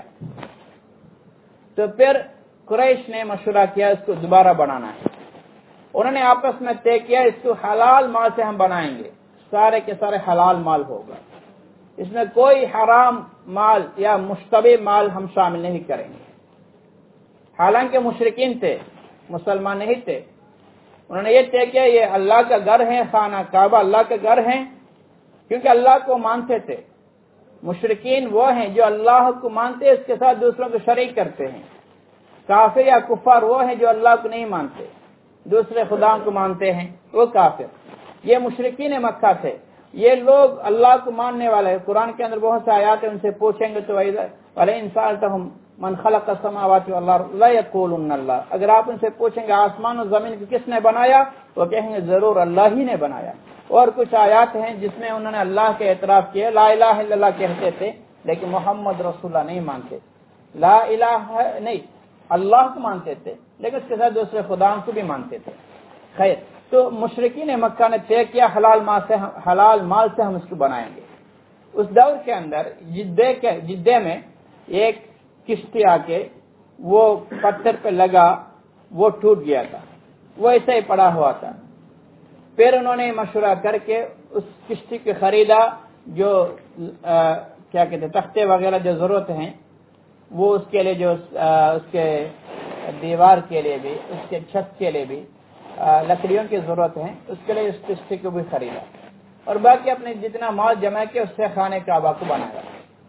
تو پھر قریش نے مشورہ کیا اس کو دوبارہ بنانا ہے۔ انہوں نے آپس میں طے کیا اس کو حلال مال سے ہم بنائیں گے، سارے کے سارے حلال مال ہوگا، اس میں کوئی حرام مال یا مشتبہ مال ہم شامل نہیں کریں گے۔ حالانکہ مشرکین تھے، مسلمان نہیں تھے، انہوں نے یہ طے کیا یہ اللہ کا گھر ہے، خانہ کعبہ اللہ کا گھر ہے، کیونکہ اللہ کو مانتے تھے۔ مشرکین وہ ہیں جو اللہ کو مانتے اس کے ساتھ دوسروں کو شریک کرتے ہیں۔ کافر یا کفار وہ ہیں جو اللہ کو نہیں مانتے، دوسرے خداؤں کو مانتے ہیں، وہ کافر۔ یہ مشرکین مکہ تھے، یہ لوگ اللہ کو ماننے والے ہیں۔ قرآن کے اندر بہت سے آیات ہیں، ان سے پوچھیں گے تو وَلَئِن سَأَلْتَهُمْ مَنْ خَلَقَ السَّمَاوَاتِ وَالْأَرْضَ لَيَقُولُنَّ اللَّهُ، اگر آپ ان سے پوچھیں گے آسمان اور زمین کو کس نے بنایا، وہ کہیں گے ضرور اللہ ہی نے بنایا۔ اور کچھ آیات ہیں جس میں انہوں نے اللہ کے اعتراف کیا، لا الہ الا اللہ کہتے تھے لیکن محمد رسول اللہ نہیں مانتے، لا الہ نہیں اللہ کو مانتے تھے لیکن اس کے ساتھ دوسرے خداؤں کو بھی مانتے تھے۔ خیر، تو مشرکین مکہ نے طے کیا حلال مال سے حلال مال سے ہم اس کو بنائیں گے۔ اس دور کے اندر جدے کے جدے میں ایک کشتی آ کے وہ پتھر پہ لگا، وہ ٹوٹ گیا تھا، وہ ایسے ہی پڑا ہوا تھا۔ پھر انہوں نے مشورہ کر کے اس کشتی کو خریدا، جو آ, کیا کہتے ہیں تختے وغیرہ جو ضرورت ہیں وہ اس کے لیے، جو آ, اس کے دیوار کے لیے بھی، اس کے چھت کے لیے بھی آ, لکڑیوں کی ضرورت ہے، اس کے لیے اس کشتی کو بھی خریدا، اور باقی اپنے جتنا مال جمع کیا اس سے خانہ کعبہ کو بنایا۔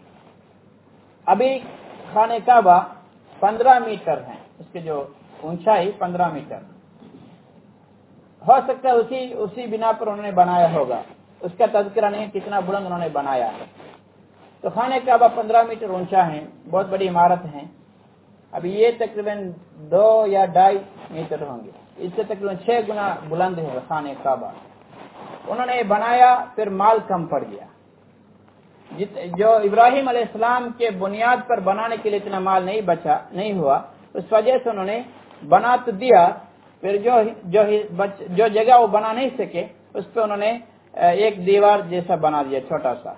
ابھی خانہ کعبہ پندرہ میٹر ہے، اس کی جو اونچائی پندرہ میٹر، ہو سکتا ہے اسی اسی بنا پر انہوں نے بنایا ہوگا، اس کا تذکرہ نہیں کتنا بلند انہوں نے بنایا ہے۔ تو خانہ کعبہ پندرہ میٹر اونچا ہے، بہت بڑی عمارت ہے۔ ابھی یہ تقریباً دو یا ڈھائی میٹر ہوں گے، اس سے تقریباً چھ گنا بلند ہے خانہ کعبہ۔ انہوں نے بنایا، پھر مال کم پڑ گیا، جو ابراہیم علیہ السلام کے بنیاد پر بنانے کے لیے اتنا مال نہیں بچا نہیں ہوا، اس وجہ سے انہوں نے بنا تو دیا، پھر جو جو جو جگہ وہ بنا نہیں سکے اس پہ انہوں نے ایک دیوار جیسا بنا دیا چھوٹا سا،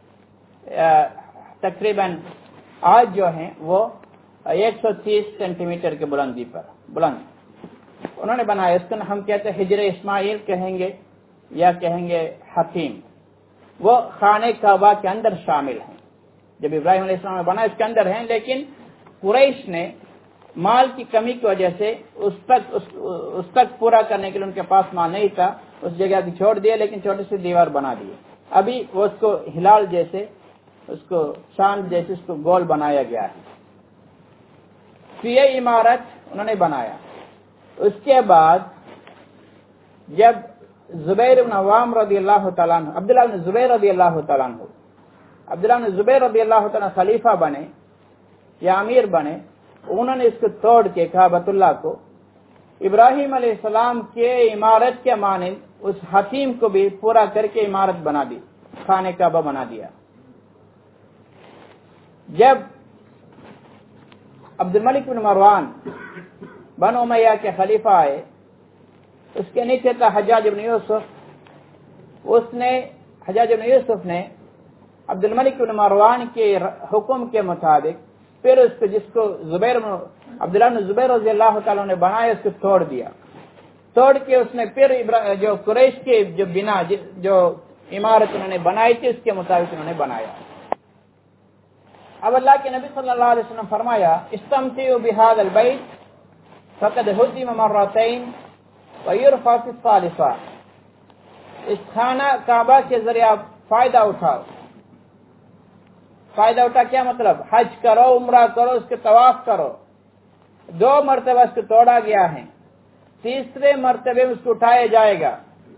تقریباً آج جو ہے وہ ایک سو تیس سینٹی میٹر کے بلندی پر بلند انہوں نے بنایا۔ اس کو ہم کہتے ہیں حجر اسماعیل کہیں گے یا کہیں گے حتیم، وہ خانہ کعبہ کے اندر شامل ہیں۔ جب ابراہیم علیہ السلام نے بنا اس کے اندر ہیں، لیکن قریش نے مال کی کمی کی وجہ سے اس تک اس, اس تک پورا کرنے کے لیے ان کے پاس مال نہیں تھا، اس جگہ کی چھوڑ دیا، لیکن چھوٹی سی دیوار بنا دی۔ ابھی وہ اس کو ہلال جیسے، اس کو چاند جیسے اس کو گول بنایا گیا ہے۔ تو یہ عمارت انہوں نے بنایا۔ اس کے بعد جب زبیر بن عوام رضی اللہ تعالیٰ عنہ، عبداللہ بن زبیر رضی اللہ تعالیٰ عنہ عبداللہ بن زبیر رضی اللہ تعالیٰ خلیفہ بنے یا امیر بنے، انہوں نے اس کو توڑ کے کعبۃ اللہ کو ابراہیم علیہ السلام کے عمارت کے مانند اس حتیم کو بھی پورا کر کے عمارت بنا دی، خانہ کعبہ بنا دیا۔ جب عبد الملک بن مروان بن امیہ کے خلیفہ آئے، اس کے نیچے تھا حجاج بن یوسف، اس نے حجاج بن یوسف نے عبد الملک بن مروان کے حکم کے مطابق پھر اس کو جس کو زبیر عبداللہ بن زبیر رضی اللہ تعالیٰ نے بنایا، اس کو توڑ دیا۔ توڑ کے اس نے پھر جو قریش کے جو بنا جو عمارت انہوں نے بنائی تھی اس کے مطابق انہوں نے بنایا۔ اب اللہ کے نبی صلی اللہ علیہ وسلم فرمایا، استمتعوا بهذا البيت فقد هدم مرتين ويرفع في الثالثة، اس خانہ کعبہ کے ذریعے آپ فائدہ اٹھاؤ، فائدہ اٹھا کیا مطلب؟ حج کرو، عمرہ کرو، اس کے طواف کرو. دو مرتبہ اس کو توڑا گیا ہے، تیسرے مرتبے میں اس کو اٹھایا جائے گا.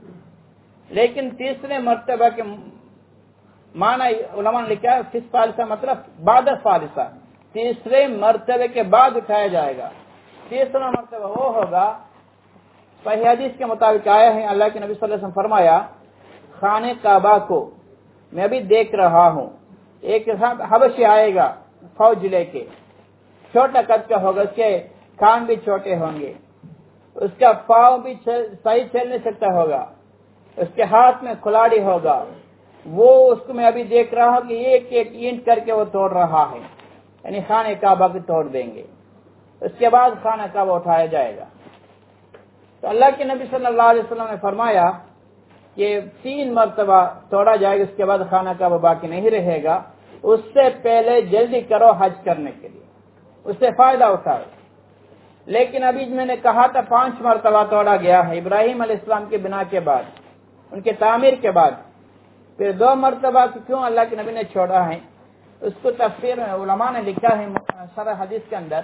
لیکن تیسرے مرتبہ کے معنی علماء نے لکھا فی الثالثہ مطلب بعد الثالثہ، تیسرے مرتبے کے بعد اٹھایا جائے گا. تیسرا مرتبہ وہ ہوگا، صحیح حدیث کے مطابق آیا ہے، اللہ کے نبی صلی اللہ علیہ وسلم فرمایا خانہ کعبہ کو میں بھی دیکھ رہا ہوں، ایک حبشی آئے گا فوج لے کے، چھوٹا قد کا ہوگا، اس کے کان بھی چھوٹے ہوں گے، اس کا پاؤں بھی صحیح چل نہیں سکتا ہوگا، اس کے ہاتھ میں کھلاڑی ہوگا. وہ اس کو میں ابھی دیکھ رہا ہوں کہ ایک ایک اینٹ کر کے وہ توڑ رہا ہے، یعنی خانہ کعبہ کو توڑ دیں گے. اس کے بعد خانہ کعبہ اٹھایا جائے گا. تو اللہ کے نبی صلی اللہ علیہ وسلم نے فرمایا کہ تین مرتبہ توڑا جائے گا، اس کے بعد خانہ کعبہ باقی نہیں رہے گا. اس سے پہلے جلدی کرو حج کرنے کے لیے، اس سے فائدہ اٹھاؤ. لیکن ابھی میں نے کہا تھا پانچ مرتبہ توڑا گیا ہے ابراہیم علیہ السلام کے بنا کے بعد، ان کے تعمیر کے بعد. پھر دو مرتبہ کیوں اللہ کے نبی نے چھوڑا ہے؟ اس کو تفسیر میں علماء نے لکھا ہے شرح حدیث کے اندر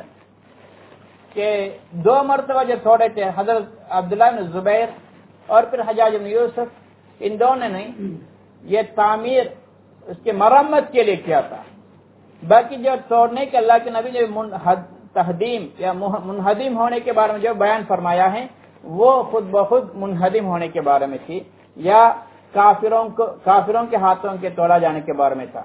کہ دو مرتبہ جو توڑے تھے حضرت عبداللہ بن زبیر اور پھر حجاج بن یوسف، ان دونوں نے یہ تعمیر اس کی مرمت کے لیے کیا تھا. باقی جو توڑنے کے اللہ کے نبی نے تہدیم یا منہدم ہونے کے بارے میں جو بیان فرمایا ہے وہ خود بخود منہدم ہونے کے بارے میں تھی، یا کافروں کو کافروں کے ہاتھوں کے توڑا جانے کے بارے میں تھا.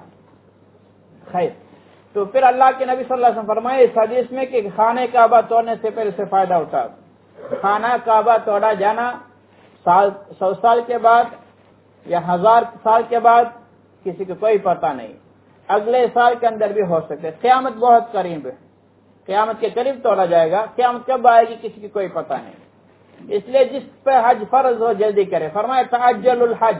خیر، تو پھر اللہ کے نبی صلی اللہ علیہ وسلم فرمائے اس حدیث میں کہ خانہ کعبہ توڑنے سے پہلے سے فائدہ اٹھا. خانہ کعبہ توڑا جانا سال سو سال کے بعد یا ہزار سال کے بعد کسی کو کوئی پتہ نہیں، اگلے سال کے اندر بھی ہو سکتے. قیامت بہت قریب ہے، قیامت کے قریب توڑا جائے گا. قیامت کب آئے گی کسی کی کوئی پتہ نہیں. اس لیے جس پہ حج فرض ہو جلدی کرے. فرمایا تعجل الحج،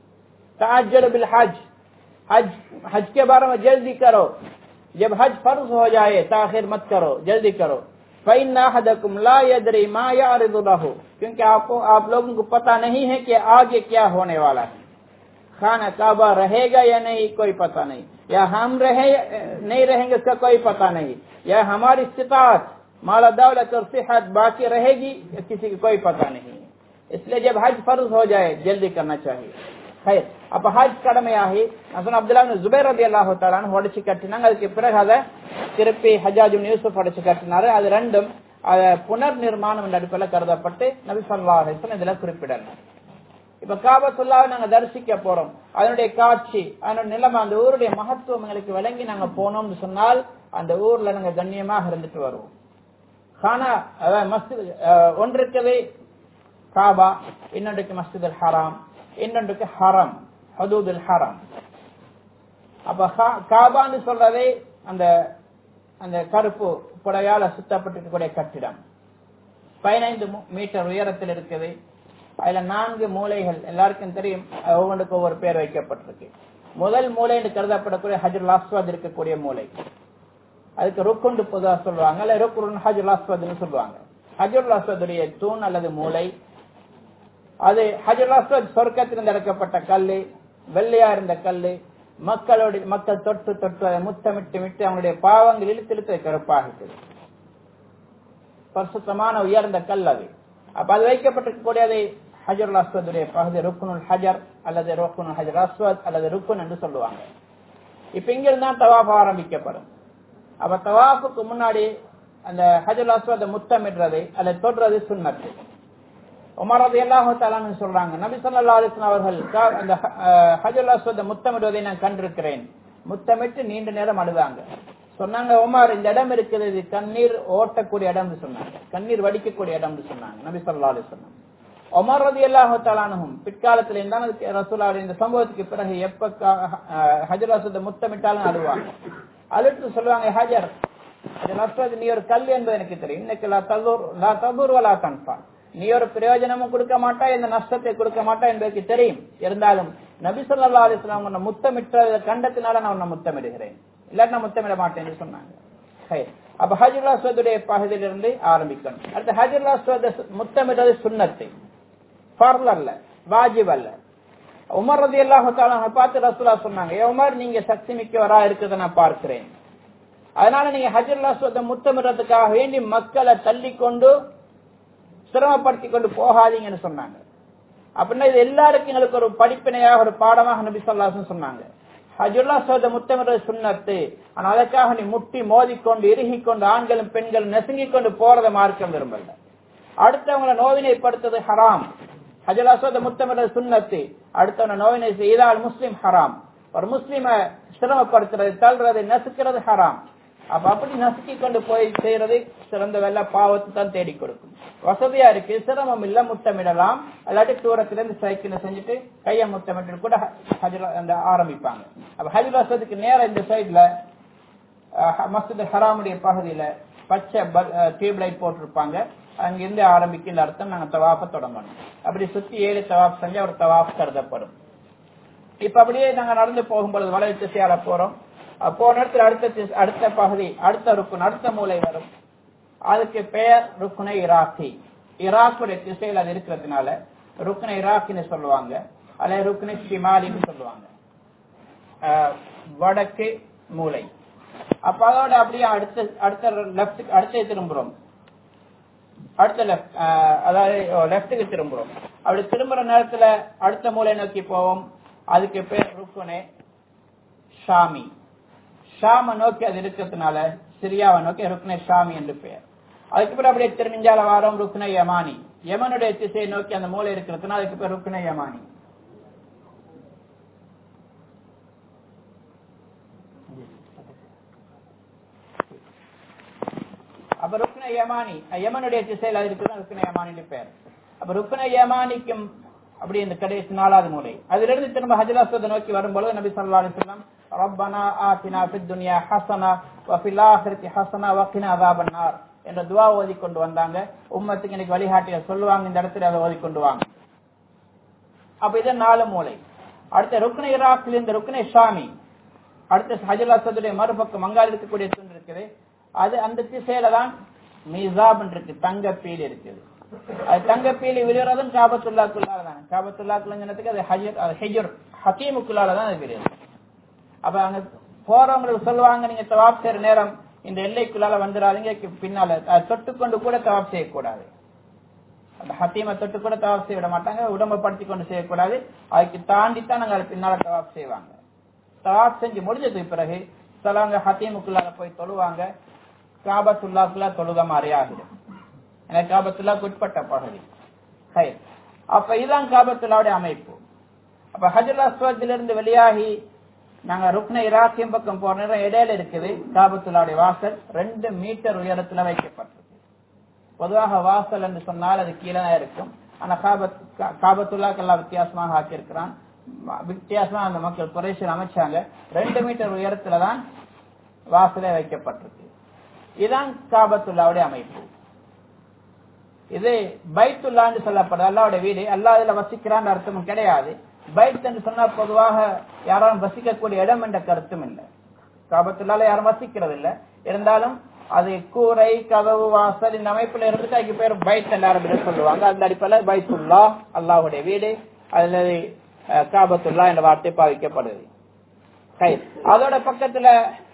تعجل بالحج، حج حج کے بارے میں جلدی کرو. جب حج فرض ہو جائے تاخیر مت کرو، جلدی کرو. فإن أحدكم لا يدري ما يعرض له، کیونکہ آپ کو آپ لوگوں کو پتہ نہیں ہے کہ آگے کیا ہونے والا ہے. خانہ کعبہ رہے گا یا نہیں کوئی پتہ نہیں، یا ہم رہے نہیں رہیں گے اس کا کوئی پتہ نہیں، یا ہماری استطاعت مال دولت اور صحت باقی رہے گی کسی کو کوئی پتہ نہیں. اس لیے جب حج فرض ہو جائے جلدی کرنا چاہیے. خیر، اب حج کڑمیاہی حضرت عبداللہ بن زبیر رضی اللہ تعالی عنہ وڑچ کٹنا ಅದಕ್ಕೆ பிறகாத திருப்பி ஹஜ்ஜாஜ் இப்னு யூசுப் வڑچ கட்டினாரு. அது ரெண்டும் புனர் நிர்மாணம் நடுப்பல கருதப்பட்டு நபி ஸல்லல்லாஹு அலைஹி வஸல்லம் இதெல்லாம் குறிப்பிடணும். இப்ப காபத்துல்லாஹ்வை நாங்க தரிசிக்க போறோம், அதனுடைய காட்சி அதனுடைய நிலைமை அந்த ஊருடைய மகத்துவம் எங்களுக்கு விளங்கி நாங்க போனோம்னு சொன்னால் அந்த ஊர்ல நாங்க கண்ணியமாக இருந்துட்டு வருவோம். கானா அதாவது மஸ்ஜித் ஒன்றுக்கவே காபா, இன்னொன்றுக்கு மஸ்ஜிதுல் ஹராம், இன்னொன்றுக்கு ஹரம் ஹுதூதுல் ஹரம். அப்ப காபான்னு சொல்றதே அந்த அந்த கருப்பு புடையால சுத்தப்பட்டிருக்கக்கூடிய கட்டிடம் பதினைந்து மீட்டர் உயரத்தில் இருக்குது. அதுல நான்கு மூலைகள் எல்லாருக்கும் தெரியும், ஒவ்வொன்றுக்கு ஒவ்வொரு பேர் வைக்கப்பட்டிருக்கு. முதல் மூலை என்று கருதப்படக்கூடிய ஹஜ்ருல் அஸ்வத் இருக்கக்கூடிய மூலை, அதுக்கு ருக்குண்டு பொதுவா சொல்லுவாங்க, அல்ல ருக்குன் ஹஜ்ருல் அஸ்வத்னு சொல்லுவாங்க. ஹஜ்ருல் அஸ்வதுடைய தூண் அல்லது மூலை, அது ஹஜ்ருல் அஸ்வத் சொர்க்கத்திலிருந்து இறக்கப்பட்ட கல்லு, வெள்ளையா இருந்த கல்லு, மக்களுடைய மக்கள் தொட்டு தொட்டு அதை முத்தமிட்டு விட்டு அவங்களுடைய பாவங்கள் இழுத்து இழுத்து கருப்பாகிட்டது. பரிசுத்தமான உயர்ந்த கல் அது. அப்ப அது வைக்கப்பட்டிருக்கக்கூடியதை ஹஜ்ருல் அஸ்வதுடைய பகுதி ருக்குனுல் ஹஜர் அல்லது ருக்குனுல் ஹஜர் அஸ்வத் அல்லது ருக்குன் என்று சொல்லுவாங்க. இப்ப இங்கிருந்து தான் தவாஃப் ஆரம்பிக்கப்படும். அப்ப தவாஃபுக்கு முன்னாடி அந்த ஹஜ்ருல் அஸ்வத் முத்தமிடுறது அல்லது தொடுறது சுன்னத்து. உமர் ரலியல்லாஹு தஆலா அன்ஹு சொல்றாங்க, நபி ஸல்லல்லாஹு அலைஹி வஸல்லம் அவர்கள் அந்த ஹஜ்ருல் அஸ்வத் முத்தமிடுவதை நான் கண்டிருக்கிறேன். முத்தமிட்டு நீண்ட நேரம் அழுதாங்க. சொன்னாங்க, உமர் இந்த இடம் இருக்குது இது கண்ணீர் ஓட்டக்கூடிய இடம்னு சொன்னாங்க, கண்ணீர் வடிக்கக்கூடிய இடம்னு சொன்னாங்க நபி ஸல்லல்லாஹு அலைஹி வஸல்லம். உமர் ரலியல்லாஹு தஆலா அன்ஹு பிற்காலத்தில் இருந்தான ரசூலுல்லாஹி இந்த சம்பவத்துக்கு பிறகு எப்ப ஹஜ்ருல் அஸ்வத் முத்தமிட்டாலும் அழுவாங்க. அழுத்து சொல்லுவாங்க, ஹஜர் ஹஜ்ருல் அஸ்வத் நீ ஒரு கல் என்பது எனக்கு தெரியும், இன்னைக்கு லா ததுர் லா ததுர் வலா தன்ஃபா, நீ ஒரு பிரயோஜனமும் கொடுக்க மாட்டா, இந்த நஷ்டத்தை கொடுக்க மாட்டா என்பதற்கு தெரியும். இருந்தாலும் நபி ஸல்லல்லாஹு அலைஹி வஸல்லம் உன்னை முத்தமிட்ட கண்டத்தினால நான் உன்னை முத்தமிடுகிறேன், இல்லாட்டி நான் முத்தமிட மாட்டேன்னு சொன்னாங்க. அப்ப ஹஜ்ருல் அஸ்வதுடைய பகுதியிலிருந்து ஆரம்பிக்கணும். அடுத்து ஹஜ்ருல் அஸ்வத் முத்தமிடுறது சுன்னத்து, ஃபர்ல் அல்ல, வாஜிப் அல்ல. உமர் ரலியல்லாஹு தஆலா பார்த்து ரசூலுல்லாஹ் சொன்னாங்க, ஏ உமர், நீங்க சக்தி மிக்கவரா இருக்கிறத நான் பார்க்கிறேன், அதனால நீங்க ஹஜ்ருல் அஸ்வத முத்தமிடுறதுக்காக வேண்டி மக்களை தள்ளி கொண்டு சிரமப்படுத்தி கொண்டு போகாதீங்கன்னு சொன்னாங்க. அப்படின்னா இது எல்லாருக்கும் எங்களுக்கு ஒரு படிப்பினையாக ஒரு பாடமாக நபி ஸல்லல்லாஹு அலைஹி வஸல்லம் சொன்னாங்க. ஹஜ்ருல் அஸ்வத முத்தமிடுறது சுன்னத்து, ஆனா அதற்காக நீ முட்டி மோதிக்கொண்டு இறுகி கொண்டு ஆண்களும் பெண்களும் நெசுங்கி கொண்டு போறதை மார்க்கம் விரும்பல. அடுத்தவங்களை நோவினைப்படுத்துறது ஹராம். ஹஜ்ருல் அஸ்வத முத்தமிடுறது சுன்னத்து, அடுத்தவனை நோவினை செய்தால் முஸ்லிம் ஹராம். ஒரு முஸ்லிம சிரமப்படுத்துறது, தள்ளுறது, நசுக்கிறது ஹராம். அப்ப அப்படி நசுக்கி கொண்டு போய் செய்யறது சிறந்த வெள்ள பாவத்தை தான் தேடி கொடுக்கும். வசதியா இருக்கு, சிரமம் இல்ல, முத்தமிடலாம். அல்லாட்டி தூரத்துல இருந்து சைக்கிள் செஞ்சுட்டு கைய முத்தமிட்டு கூட ஹஜ்ர் ஆரம்பிப்பாங்க. அப்ப ஹஜ்ருல் அஸ்வதுக்கு நேரம் இந்த சைட்ல மஸ்ஜித் ஹராமுடைய பகுதியில பச்சை டியூப் லைட் போட்டிருப்பாங்க, அங்கிருந்து ஆரம்பிக்கின்ற அர்த்தம் நாங்க தவாஃப தொடங்கணும். அப்படி சுத்தி ஏழு தவாஃப் செஞ்சு ஒரு தவாஃப் கருதப்படும். இப்ப அப்படியே நாங்க நடந்து போகும்பொழுது வலது திசையால போறோம். போன இடத்துல அடுத்த அடுத்த பகுதி, அடுத்த ருக்குன், அடுத்த மூலை வரும். அதுக்கு பெயர் ருக்குனை இராக்கி. ஈராக்குடைய திசையில் அது இருக்கிறதுனால ருக்குனை இராக்கின்னு சொல்லுவாங்க, அல்ல ருக்குனை ஷிமாலின்னு சொல்லுவாங்க, வடக்கு மூலை. அப்ப அதோட அப்படியே அடுத்த அடுத்த லெப்ட் அடுத்த திரும்புறோம், அடுத்த லெப்ட் அதாவது லெப்டுக்கு திரும்புறோம். அப்படி திரும்புற நேரத்துல அடுத்த மூலை நோக்கி போவோம். அதுக்கு பேர் ருக்குனே ஷாமி. ஷாம நோக்கி அது இருக்கிறதுனால சிரியாவை நோக்கி ருக்குனே ஷாமி என்று பெயர். அதுக்கப்புறம் அப்படியே திரும்பிஞ்சால வாரம் ருக்குனே யமானி. யமனுடைய திசையை நோக்கி அந்த மூலை இருக்கிறதுனால அதுக்கு பேர் ருக்குனே யமானி. அப்ப ருக்குனே யமானி யமனுடைய திசையில் அது இருக்கிறது ருக்குனே யமானி பெயர். அப்ப ருக்குனே யமானிக்கும் அப்படி இந்த கடைசி நாலாவது மூலை. அதுல இருந்து திரும்ப ஹஜ்ருல் அஸ்வத் நோக்கி வரும்போது நபி ஸல்லல்லாஹு அலைஹி வஸல்லம் ரப்பனா ஆதினா ஃபித் துன்யா ஹஸனா வ ஃபில் ஆখিরাতি ஹஸனா வ கினா அஸாபன் நார் என்ற துஆ ஓதி கொண்டு வந்தாங்க. உம்மத்துக்கு இன்னைக்கு வழிகாட்டிய சொல்லுவாங்க, இந்த இடத்துல அதை ஓதி கொண்டு வாங்க. அப்ப இது நாலு மூலை. அடுத்த ருக்னே இராக்ல இந்த ருக்னே ஷாமி, அடுத்த ஹஜ்ருல் அஸ்வதுடைய மறுபக்கம் மங்கால் இருக்கக்கூடிய தூண் இருக்குது. அது அந்த திசையில தான் மீசாப் இருக்கு, தங்க பீலி இருக்குது. அது தங்க பீலி விழுறதும் காபத்துல்லாக்குள்ளால தான். காபத்துல்லாக்குள்ளதுக்கு அது ஹஜர் ஹஜர் ஹக்கீமுக்குள்ளால தான் அது விழுது. அப்ப அங்க போறவங்களுக்கு சொல்லுவாங்க, நீங்க தவாப் செய்யற நேரம் இந்த எல்லைக்குள்ளால வந்துடாதீங்க, பின்னால தொட்டுக்கொண்டு கூட தவாப் செய்யக்கூடாது. அந்த ஹத்தீமை தொட்டு கூட தவாப் செய்ய விட மாட்டாங்க, உடம்பப்படுத்தி கொண்டு செய்யக்கூடாது. அதுக்கு தாண்டித்தான் நாங்க பின்னால தவாப் செய்வாங்க. தவாப் செஞ்சு முடிஞ்சதுக்கு பிறகு சிலவங்க ஹத்தீமுக்குள்ளால போய் தொழுவாங்க, காபத்துல்லாக்குள்ள தொழுக மாதிரி ஆகிடும். எனக்கு காபத்துல்லாக்கு உட்பட்ட பகுதி. அப்ப இதுதான் காபத்துல்லாவுடைய அமைப்பு. அப்ப ஹஜ்ருல் அஸ்வதிலிருந்து வெளியாகி நாங்க ருக்னே இராக்கியம் பக்கம் போற நேரம் இடையில இருக்குது காபத்துல்லாவுடைய வாசல் ரெண்டு மீட்டர் உயரத்துல வைக்கப்பட்டிருக்கு. பொதுவாக வாசல் என்று சொன்னால் அது கீழே இருக்கும். ஆனா காபத் காபத்துல்லாக்கு எல்லாம் வித்தியாசமாக ஆக்கியிருக்கிறான். வித்தியாசமா அந்த மக்கள் குறைஷில் அமைச்சாங்க. ரெண்டு மீட்டர் உயரத்துலதான் வாசலே வைக்கப்பட்டிருக்கு. இதுதான் காபத்துல்லாவுடைய அமைப்பு. இது பைத்துல்லான்னு சொல்லப்படுது, அல்லாவுடைய வீடு. அல்லாஹ் இதுல வசிக்கிறான் அர்த்தமும் கிடையாது. பைத் என்று சொன்னா பொதுவாக யாரும் வசிக்கக்கூடிய இடம் என்ற கருத்தும் இல்லை. காபத்துல்லால யாரும் வசிக்கிறது இல்லை. இருந்தாலும் அது கூரை, கதவு, வாசல் இந்த அமைப்புல இருந்துட்டு அதுக்கு பேர் பைத் எல்லாரும் சொல்லுவாங்க. அந்த அடிப்படையில் பைத்துல்லா அல்லாஹுடைய வீடு, அதுல காபத்துல்லா என்ற வார்த்தை பாவிக்கப்படுது. அதோட பக்கத்துல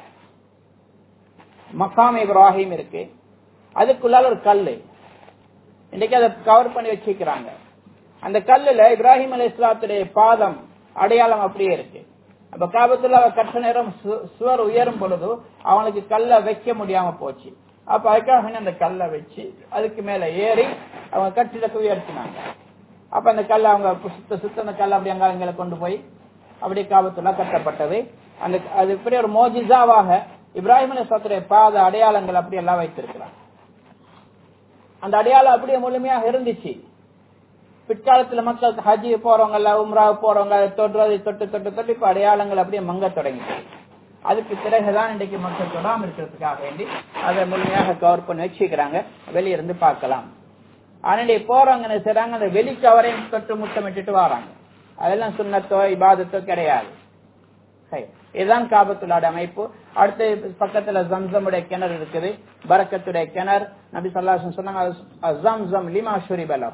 மகாம் இப்ராஹிம் இருக்கு. அதுக்குள்ளால ஒரு கல்லு இன்னைக்கு அதை கவர் பண்ணி வச்சிருக்கிறாங்க. அந்த கல்லுல இப்ராஹிம் அலைஹிஸ்ஸலாத்துடைய பாதம் அடையாளம் அப்படியே இருக்கு. அப்ப காபத்துல்லாஹ் கற்ற நேரம் சுவர் உயரும் பொழுது அவனுக்கு கல்லை வைக்க முடியாம போச்சு. அப்ப அதுக்காக அந்த கல்லை வச்சு அதுக்கு மேல ஏறி அவங்க கட்டிடத்தை உயர்த்தினாங்க. அப்ப அந்த கல்லை அவங்க சுத்த சுத்த அந்த கல்லை அப்படி அங்காளங்களை கொண்டு போய் அப்படியே காபத்துல்லாஹ் கட்டப்பட்டது. அந்த அது இப்படி ஒரு மோஜிசாவாக இப்ராஹிம் அலைஹிஸ்ஸலாத்துடைய பாத அடையாளங்கள் அப்படி எல்லாம் வைத்திருக்கிறாங்க. அந்த அடையாளம் அப்படியே முழுமையாக இருந்துச்சு. பிற்காலத்துல மக்கள் ஹஜ்ஜி போறவங்க எல்லாம் உம்ரா போறவங்க தொடுறது தொட்டு தொட்டு தொட்டு இப்ப அடையாளங்கள் அப்படியே மங்க தொடங்கிச்சு. அதுக்கு பிறகுதான் இன்றைக்கு மக்கள் தொடாம இருக்கிறதுக்காக வேண்டி அதை முழுமையாக கவர் பண்ணி வச்சுக்கிறாங்க, வெளியிருந்து பார்க்கலாம். ஆனா போறவங்க என்ன செய்றாங்க, அந்த வெளி கவரையும் தொட்டு முட்டமிட்டு வராங்க. அதெல்லாம் சுன்னத்தோ இபாதத்தோ கிடையாது. இதுதான் காபத்துல்லாட அமைப்பு. அடுத்த பக்கத்துல ஜம்சமுடைய கிணறு இருக்குது, பரக்கத்துடைய கிணறு. நபி ஸல்லல்லாஹு அலைஹி வஸல்லம் சொன்னாங்க, ஜம்சம் லிமா ஷுரிப லஹு,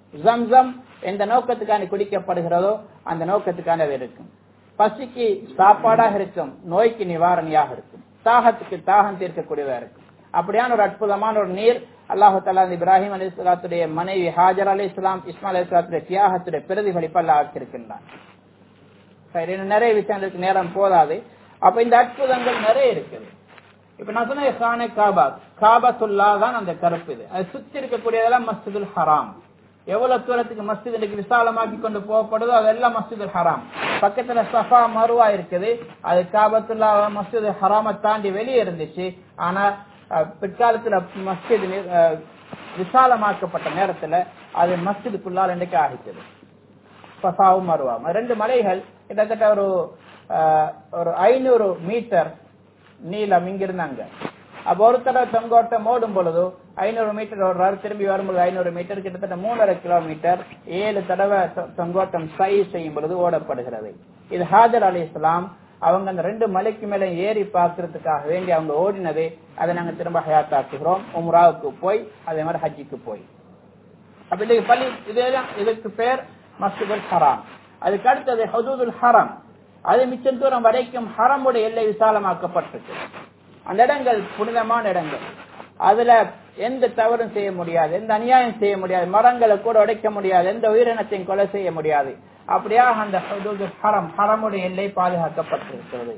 ஜம்சம் எந்த நோக்கத்துக்கான குடிக்கப்படுகிறதோ அந்த நோக்கத்துக்கான அது இருக்கும். பசிக்கு சாப்பாடாக இருக்கும், நோய்க்கு நிவாரணியாக இருக்கும், தாகத்துக்கு தாகம் தீர்க்கக்கூடியதாக இருக்கும். அப்படியான ஒரு அற்புதமான ஒரு நீர் அல்லாஹு தஆலா இப்ராஹிம் அலைஹிஸ்ஸலாத்துடைய மனைவி ஹாஜர் அலைஹிஸ்ஸலாம் இஸ்மாயில் அலைஹிஸ்ஸலாத்துடைய தியாகத்துடைய பிரதிபலிப்பு அல்லாஹ் ஆக்கியிருக்கின்றான். நிறைய விஷயங்களுக்கு நேரம் போதாது. அப்ப இந்த அற்புதங்கள் நிறைய இருக்குது. இப்ப நான் சொன்ன கானே காபா காபத்துல்லா தான் அந்த கருப்பு. இது அது சுத்தி இருக்கக்கூடியதெல்லாம் மஸ்ஜிதுல் ஹராம். எவ்வளவு தூரத்துக்கு மஸ்ஜித் இன்னைக்கு விசாலமாக்கி கொண்டு போகப்படுதோ அதெல்லாம் மஸ்ஜிதுல் ஹராம். பக்கத்துல சஃபா மருவா இருக்குது, அது காபத்துல்லா மஸ்ஜிது ஹராமை தாண்டி வெளியே இருந்துச்சு. ஆனா பிற்காலத்துல மஸ்ஜித் விசாலமாக்கப்பட்ட நேரத்துல அது மஸ்ஜிதுக்குள்ளால் இன்றைக்கு ஆகிச்சது. சஃபாவும் மருவா ரெண்டு மலைகள் கிட்டத்தட்ட ஒரு ஒரு ஐநூறு மீட்டர் நீளம் இங்கிருந்தாங்க. அப்ப ஒரு தடவை தொங்கோட்டம் ஓடும் பொழுது ஐநூறு மீட்டர் ஓடுறாரு, திரும்பி வரும்போது ஐநூறு மீட்டர், கிட்டத்தட்ட மூணரை கிலோமீட்டர் ஏழு தடவை தொங்கோட்டம் சை செய்யும் பொழுது ஓடப்படுகிறது. இது ஹாஜர் அலைஹிஸ்ஸலாம் அவங்க அந்த ரெண்டு மலைக்கு மேல ஏறி பார்க்கறதுக்காக வேண்டி அவங்க ஓடினது. அதை நாங்க திரும்ப ஹயாத்தாக்குகிறோம். உம்ராவுக்கு போய் அதே மாதிரி ஹஜ்ஜிக்கு போய். அப்ப இதுக்கு பள்ளி இதேதான், இதுக்கு பேர் மஸ்ஜிதுல் ஹராம். அதுக்கு அடுத்தது ஹுதூதுல் ஹரம். அது மிச்சம் தூரம் வரைக்கும் ஹரமுடைய எல்லை விசாலமாக்கப்பட்டிருக்கு. அந்த இடங்கள் புனிதமான இடங்கள். அதுல எந்த தவறும் செய்ய முடியாது, எந்த அநியாயம் செய்ய முடியாது, மரங்களை கூட உடைக்க முடியாது, எந்த உயிரினத்தையும் கொலை செய்ய முடியாது. அப்படியாக அந்த ஹுதூதுல் ஹரம் ஹரமுடைய எல்லை பாதுகாக்கப்பட்டிருக்கிறது.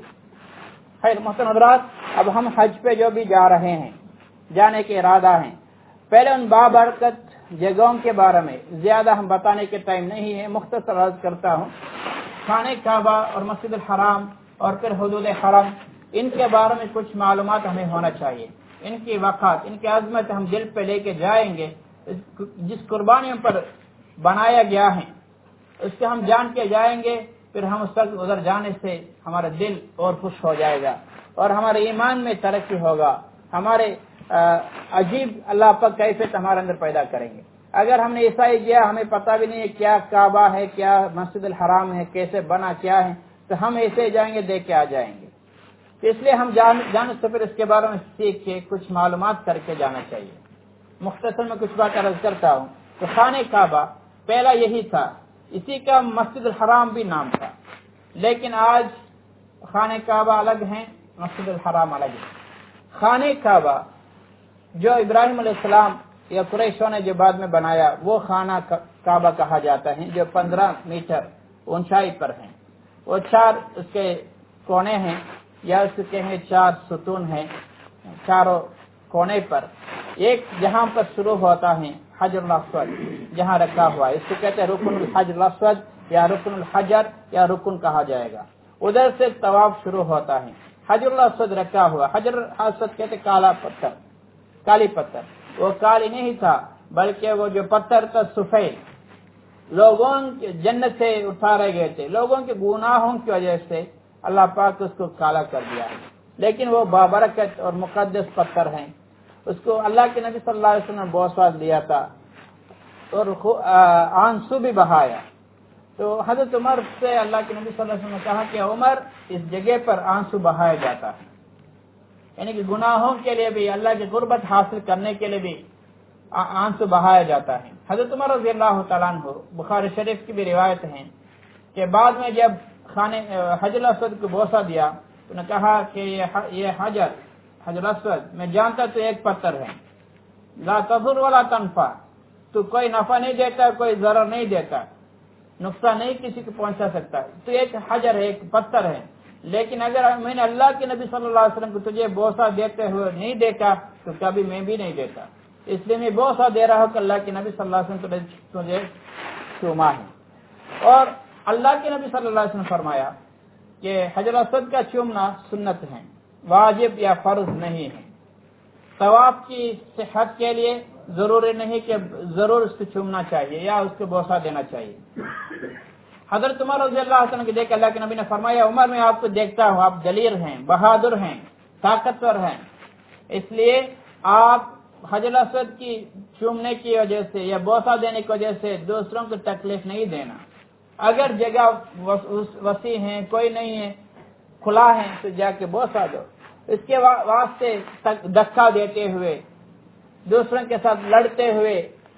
अब हम हज पे जो भी जा रहे हैं, जाने के इरादा है, पहले उन बाबरकत जगहों के बारे में ज्यादा हम बताने के टाइम नहीं है, मुख्तसर अर्ज करता हूँ. खाने काबा और मस्जिदुल हराम और फिर हुदूद हरम, इनके बारे में कुछ मालूमात हमें होना चाहिए. इनकी वक़ात, इनकी अजमत हम दिल पे लेके जाएंगे. जिस कुर्बानियों पर बनाया गया है उसके हम जान के जाएंगे. फिर हम उस वक्त उधर जाने से हमारा दिल और खुश हो जाएगा और हमारे ईमान में तरक्की होगा. हमारे अजीब अल्लाह पर कैफियत हमारे अंदर पैदा करेंगे. अगर हमने ऐसा ही किया, हमें पता भी नहीं है क्या काबा है, क्या मस्जिदुल हराम है, कैसे बना क्या है, तो हम ऐसे ही जाएंगे, देख के आ जाएंगे. तो इसलिए हम जान जाने से फिर इसके बारे में सीख के कुछ मालूमात करके जाना चाहिए. मुख्तसर में कुछ बात अर्ज करता हूँ. तो खाने काबा पहला यही था, इसी का मस्जिदुल हराम भी नाम था. लेकिन आज खाने काबा अलग है, मस्जिदुल हराम अलग है. खाने काबा जो इब्राहिम अलैहिस्सलाम या कुरैशों ने जो बाद में बनाया वो खाना काबा कहा जाता है, जो पंद्रह मीटर ऊंचाई पर है. वो चार उसके कोने हैं या उसके हैं चार सुतून हैं चारों कोने पर. एक जहां पर शुरू होता है हजरुल अस्वद, जहां रखा हुआ है, इसको कहते हैं रुकनुल हजरुल अस्वद या रुकनुल हजर या रुकन कहा जाएगा. उधर से तवाफ शुरू होता है. हजरुल अस्वद रखा हुआ, हजरुल अस्वद कहते काला पत्थर, काली पत्थर. वो काली नहीं था बल्कि वो जो पत्थर था सफेद, लोगों जन्नत से उतारे गए थे, लोगों के गुनाहों की वजह से अल्लाह पाक उसको काला कर दिया है. लेकिन वो बाबरकत और मुकद्दस पत्थर है. उसको अल्लाह के नबी सल्लल्लाहु अलैहि वसल्लम ने बहुत दिया था और आंसू भी बहाया. तो हजरत उमर से अल्लाह के नबी सल्लल्लाहु अलैहि वसल्लम ने कहा कि उमर इस जगह पर आंसू बहाया जाता है, यानी कि गुनाहों के लिए भी, अल्लाह की गुर्बत हासिल करने के लिए भी आंसू बहाया जाता है. हजरत उमर रज़ियल्लाहु तआला अन्हु, बुखारी शरीफ की भी रिवायत है कि बाद में जब खाने हजर अस्वद को बोसा दिया तो ने कहा कि ये ये हजर हजर अस्वद, मैं जानता तो एक पत्थर है, ला तज़ुर वला तनफा, तो कोई नफा नहीं देता, कोई जरर नहीं देता, नुकसान नहीं किसी को पहुंचा सकता. तो एक हजर है, एक पत्थर है. लेकिन अगर मैंने अल्लाह के नबी सल्लल्लाहु अलैहि वसल्लम को तुझे बोसा देते हुए नहीं देखा तो कभी मैं भी नहीं देता. इसलिए मैं बोसा दे रहा हूँ कि अल्लाह के नबी सल्लल्लाहु अलैहि वसल्लम तुझे चूमा है. और अल्लाह के नबी सल्लल्लाहु अलैहि वसल्लम फरमाया कि हजर अस्वद का चूमना सुन्नत है, वाजिब या फर्ज नहीं है. तवाफ की सेहत के लिए जरूरी नहीं कि जरूर उसको चूमना चाहिए या उसको बोसा देना चाहिए. हजरत उमर रज़ियल्लाहु अन्हु के देख अल्लाह के नबी ने फरमाया, उमर मैं आपको देखता हूँ, आप दलीर हैं, बहादुर हैं, ताकतवर हैं, इसलिए आप हजर अस्वद की चूमने की वजह से या बोसा देने की वजह से दूसरों को तकलीफ नहीं देना. अगर जगह वसी है, कोई नहीं है, खुला है, तो जाके बोसा दो. इसके वास्ते धक्का देते हुए, दूसरों के साथ लड़ते हुए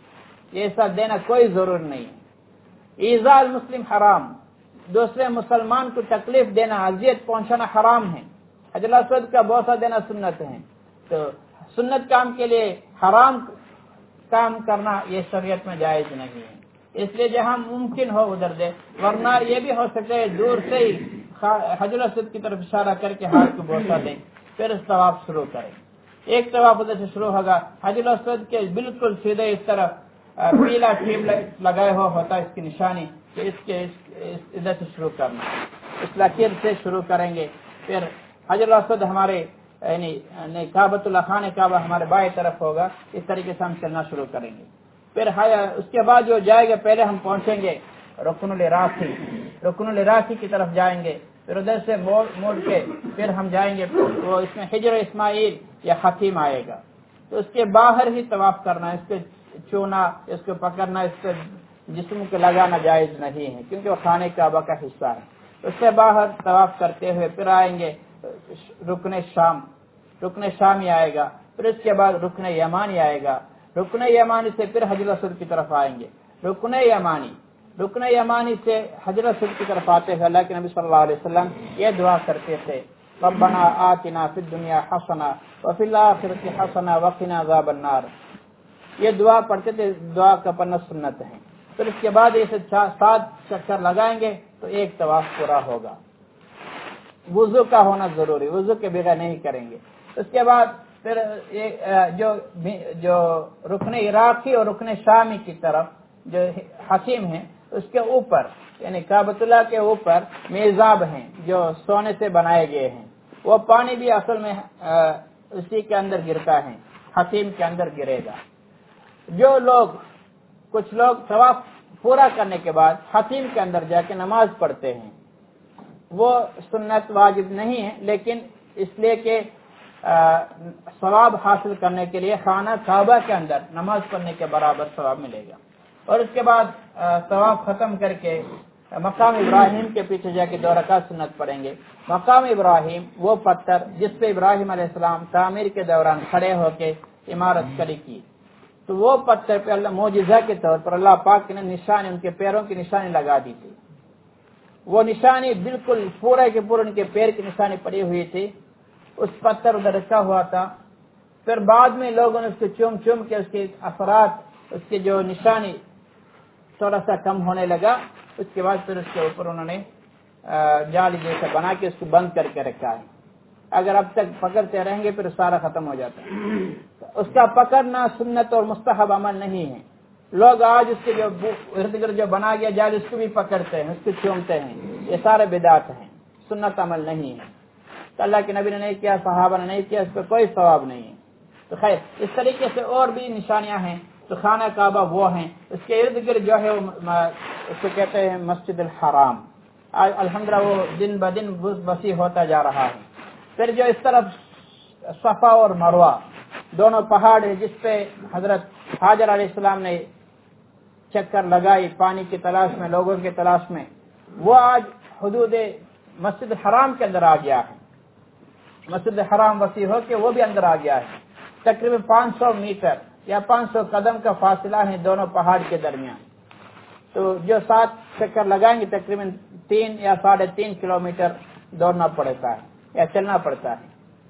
یہ سب دینا کوئی ضرور نہیں ہے۔ ایذاء المسلم حرام، دوسرے مسلمان کو تکلیف دینا، اذیت پہنچانا حرام ہے۔ حجر الاسود کا بوسہ دینا سنت ہے، تو سنت کام کے لیے حرام کام کرنا یہ شریعت میں جائز نہیں ہے، اس لیے جہاں ممکن ہو ادھر دے، ورنہ یہ بھی ہو سکے دور سے ہی حجر الاسود کی طرف اشارہ کر کے ہاتھ کو بوسہ دیں، پھر اس طواف شروع کریں۔ ایک طواف ادھر سے شروع ہوگا، حجر الاسود کے بالکل سیدھے اس طرف پیلا ٹیپ لگائے ہو ہوتا ہے اس کی نشانی، کہ اس کے ادھر سے شروع کرنا، اس لکیر سے شروع کریں گے۔ پھر حجر الاسود ہمارے یعنی کعبۃ اللہ خانہ کعبہ ہمارے بائیں طرف ہوگا، اس طریقے سے ہم چلنا شروع کریں گے۔ پھر اس کے بعد جو جائے گا، پہلے ہم پہنچیں گے رکن العراقی، رکن العراقی کی طرف جائیں گے، پھر ادھر سے موڑ کے پھر ہم جائیں گے، وہ اس میں حجر اسماعیل یا حتیم آئے گا، تو اس کے باہر ہی طواف کرنا، اس کے چونا، اس کو پکڑنا، اس کے جسم کو لگانا جائز نہیں ہے، کیونکہ وہ خانہ کعبہ کا حصہ ہے۔ اس سے باہر طواف کرتے ہوئے پھر آئیں گے رکن شام، رکن شامی آئے گا، پھر اس کے بعد رکن یمانی آئے گا، رکن یمانی سے پھر حجر الاسود کی طرف آئیں گے، رکن یمانی رکن یمانی سے حجر الاسود کی طرف آتے ہوئے اللہ کے نبی صلی اللہ علیہ وسلم یہ دعا کرتے تھے، ربنا آتنا فی الدنیا حسنہ وفی الآخرۃ حسنہ وقنا عذاب النار، یہ دعا پڑھتے تھے، دعا کا پڑھنا سنت ہے۔ پھر اس کے بعد اسے سات چکر لگائیں گے تو ایک طواف پورا ہوگا۔ وضو کا ہونا ضروری، وضو کے بغیر نہیں کریں گے۔ اس کے بعد پھر جو جو رکن عراقی اور رکن شامی کی طرف جو حتیم ہیں، اس کے اوپر یعنی کعبۃ اللہ کے اوپر میزاب ہیں جو سونے سے بنائے گئے ہیں، وہ پانی بھی اصل میں اسی کے اندر گرتا ہے، حتیم کے اندر گرے گا۔ جو لوگ کچھ لوگ طواف پورا کرنے کے بعد حتیم کے اندر جا کے نماز پڑھتے ہیں، وہ سنت واجب نہیں ہے، لیکن اس لیے کہ ثواب حاصل کرنے کے لیے خانہ کعبہ کے اندر نماز پڑھنے کے برابر ثواب ملے گا۔ اور اس کے بعد طواف ختم کر کے مقام ابراہیم کے پیچھے جا کے دو رکعت سنت پڑھیں گے۔ مقام ابراہیم وہ پتھر جس پہ ابراہیم علیہ السلام تعمیر کے دوران کھڑے ہو کے عمارت کھڑی کی، تو وہ پتھر پہ اللہ معجزہ کے طور پر اللہ پاک نے نشانی، ان کے پیروں کی نشانی لگا دی تھی، وہ نشانی بالکل پورے کے پورے ان کے پیر کی نشانی پڑی ہوئی تھی، اس پتھر ادھر رکھا ہوا تھا۔ پھر بعد میں لوگوں نے اس کو چوم چوم کے اس کے اثرات، اس کی جو نشانی تھوڑا سا کم ہونے لگا، اس کے بعد پھر اس کے اوپر انہوں نے جال جیسا بنا کے اس کو بند کر کے رکھا ہے۔ اگر اب تک پکڑتے رہیں گے پھر سارا ختم ہو جاتا ہے۔ اس کا پکڑنا سنت اور مستحب عمل نہیں ہے، لوگ آج اس کے جو ارد گرد جو بنا گیا جال اس کو بھی پکڑتے ہیں، اس کو چومتے ہیں، یہ سارے بدعت ہیں، سنت عمل نہیں ہے، تو اللہ کے نبی نے نہیں کیا، صحابہ نے نہیں کیا، اس پہ کوئی ثواب نہیں ہے۔ تو خیر اس طریقے سے اور بھی نشانیاں ہیں، تو خانہ کعبہ وہ ہیں، اس کے ارد گرد جو ہے اس کو کہتے ہیں مسجد الحرام، آج الحمدللہ وہ دن بدن وسیع ہوتا جا رہا ہے۔ پھر جو اس طرف صفا اور مروہ دونوں پہاڑ ہیں جس پہ حضرت حاجر علیہ السلام نے چکر لگائی پانی کی تلاش میں، لوگوں کی تلاش میں، وہ آج حدود مسجد الحرام کے اندر آ گیا ہے، مسجد الحرام وسیع ہو کے وہ بھی اندر آ گیا ہے، تقریباً پانچ سو میٹر یا پانچ سو قدم کا فاصلہ ہے دونوں پہاڑ کے درمیان، تو جو سات چکر لگائیں گے تقریباً تین یا ساڑھے تین کلومیٹر دوڑنا پڑتا ہے یا چلنا پڑتا ہے۔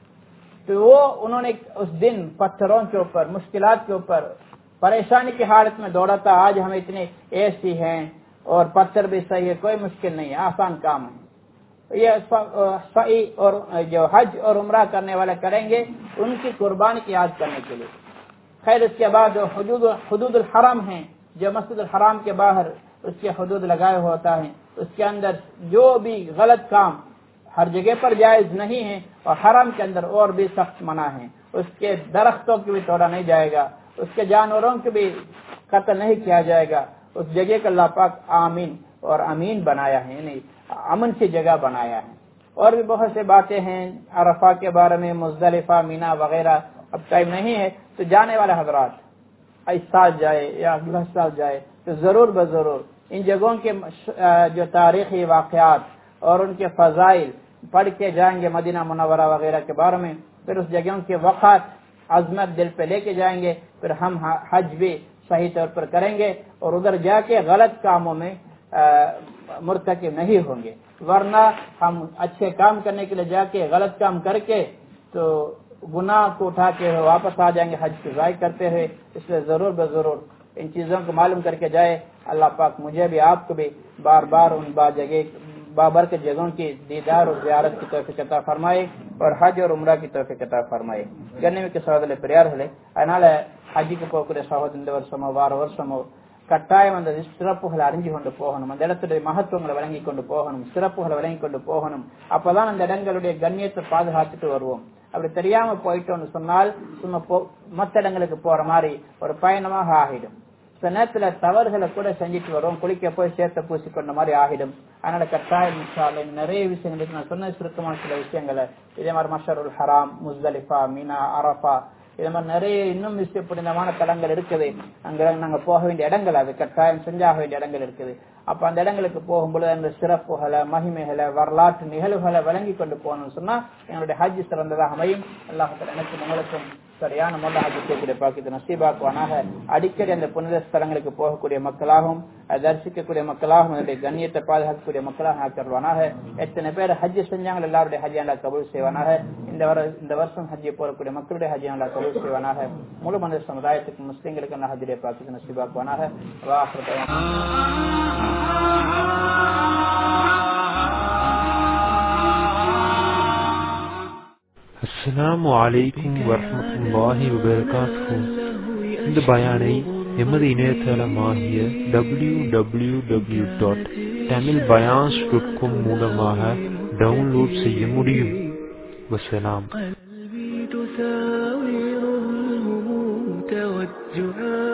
تو وہ انہوں نے اس دن پتھروں کے اوپر، مشکلات کے اوپر، پریشانی کی حالت میں دوڑا تھا۔ آج ہمیں اتنے اے سی ہیں اور پتھر بھی صحیح ہے، کوئی مشکل نہیں ہے، آسان کام ہے۔ یہ سعی اور جو حج اور عمرہ کرنے والے کریں گے ان کی قربانی کی یاد کرنے کے لیے۔ خیر اس کے بعد جو حدود حدود الحرم ہیں، جو مسجد الحرام کے باہر اس کے حدود لگائے ہوتا ہے، اس کے اندر جو بھی غلط کام ہر جگہ پر جائز نہیں ہے، اور حرم کے اندر اور بھی سخت منع ہے، اس کے درختوں کو بھی توڑا نہیں جائے گا، اس کے جانوروں کو بھی قتل نہیں کیا جائے گا، اس جگہ کا اللہ پاک آمین اور امین بنایا ہے، یعنی امن کی جگہ بنایا ہے۔ اور بھی بہت سے باتیں ہیں عرفہ کے بارے میں، مزدلفہ، مینا وغیرہ، اب ٹائم نہیں ہے، تو جانے والے حضرات اس سال جائے یا اگلا سال جائے تو ضرور بضرور ان جگہوں کے جو تاریخی واقعات اور ان کے فضائل پڑھ کے جائیں گے، مدینہ منورہ وغیرہ کے بارے میں، پھر اس جگہوں کے وقت عظمت دل پہ لے کے جائیں گے، پھر ہم حج بھی सही तौर पर करेंगे और उधर जाके गलत कामों में मुर्तकिब नहीं होंगे, वरना हम अच्छे काम करने के लिए जाके गलत काम करके तो गुनाह को उठा के वापस आ जाएंगे हज को ज़ाय करते हुए। इसलिए जरूर बजरूर इन चीजों को मालूम करके जाए। अल्लाह पाक मुझे भी आपको भी बार बार उन बा जगह बाबर के जगहों की दीदार और ज़ियारत की तौफीक अता फरमाए और हज और उम्रा की तौफीक अता फरमाए. ಗಣ್ಯಮಿக்க ಸಹೋದರರೇ, ಪ್ರಿಯರೇ, அதனால ஹஜ்ஜுக்கு போகக்கூடிய சகோதரர் இந்த வருஷமோ வார வருஷமோ கட்டாயம் அந்த சிறப்புகளை அறிஞ்சு கொண்டு போகணும், அந்த இடத்துடைய மகத்துவங்களை வழங்கி கொண்டு போகணும், சிறப்புகளை வழங்கி கொண்டு போகணும். அப்பதான் அந்த இடங்களுடைய கண்ணியத்தை பாதுகாத்துட்டு வருவோம். அப்படி தெரியாம போயிட்டோம்னு சொன்னால் சும்மா மற்ற இடங்களுக்கு போற மாதிரி ஒரு பயணமாக ஆகிடும். சில நேரத்துல தவறுகளை கூட செஞ்சுட்டு வருவோம், குளிக்க போய் சேர்த்த பூசி கொண்ட மாதிரி ஆகிடும். அதனால கட்டாயம் நிறைய விஷயங்களுக்கு நான் சொன்ன சுருக்கமான சில விஷயங்களை இதே மாதிரி மஷருல் ஹராம், முஸ்தலிஃபா, மீனா, அரஃபா, இதே மாதிரி நிறைய இன்னும் விஷய புனிதமான தலங்கள் இருக்குது. அங்க நாங்க போக வேண்டிய இடங்கள், அது கட்டாயம் செஞ்சாக வேண்டிய இடங்கள் இருக்குது. அப்ப அந்த இடங்களுக்கு போகும்போது அந்த சிறப்புகளை, மகிமைகளை, வரலாற்று நிகழ்வுகளை வழங்கி கொண்டு போகணும்னு சொன்னா எங்களுடைய ஹஜ் சிறந்ததாக அமையும். அல்லாஹ் எனக்கும் உங்களுக்கும் சரியான முறையில் ஹஜ் செய்யக்கூடிய பாக்கியத்தை நசீபாக்குவானாக. அடிக்கடி அந்த புனித ஸ்தலங்களுக்கு போகக்கூடிய மக்களாகவும் தரிசிக்கக்கூடிய மக்களாகவும் அதனுடைய கண்ணியத்தை பாதுகாக்கக்கூடிய மக்களாக ஆக்கிடுவானாக. எத்தனை பேர் ஹஜ் செஞ்சாங்க எல்லாருடைய ஹஜ் அல்லா கபூல் செய்வானாக. இந்த வர இந்த வருஷம் ஹஜ்ஜை போகக்கூடிய மக்களுடைய ஹஜ் அல்லா கபூல் செய்வானாக. முழு மனித சமுதாயத்துக்கு முஸ்லிம்களுக்கு அல்லா ஹஜ்ஜுடைய பாக்கியத்தை நசீபாக்குவானாக. அஸ்ஸலாமு அலைக்கும் வரஹ்மத்துல்லாஹி வபரகாத்துஹு. இந்த பயானை எமது இணையதளமாகிய W W W dot Tamil பயான்ஸ் டாட் காம் மூலமாக டவுன்லோட் செய்ய முடியும். வஸ்ஸலாம்.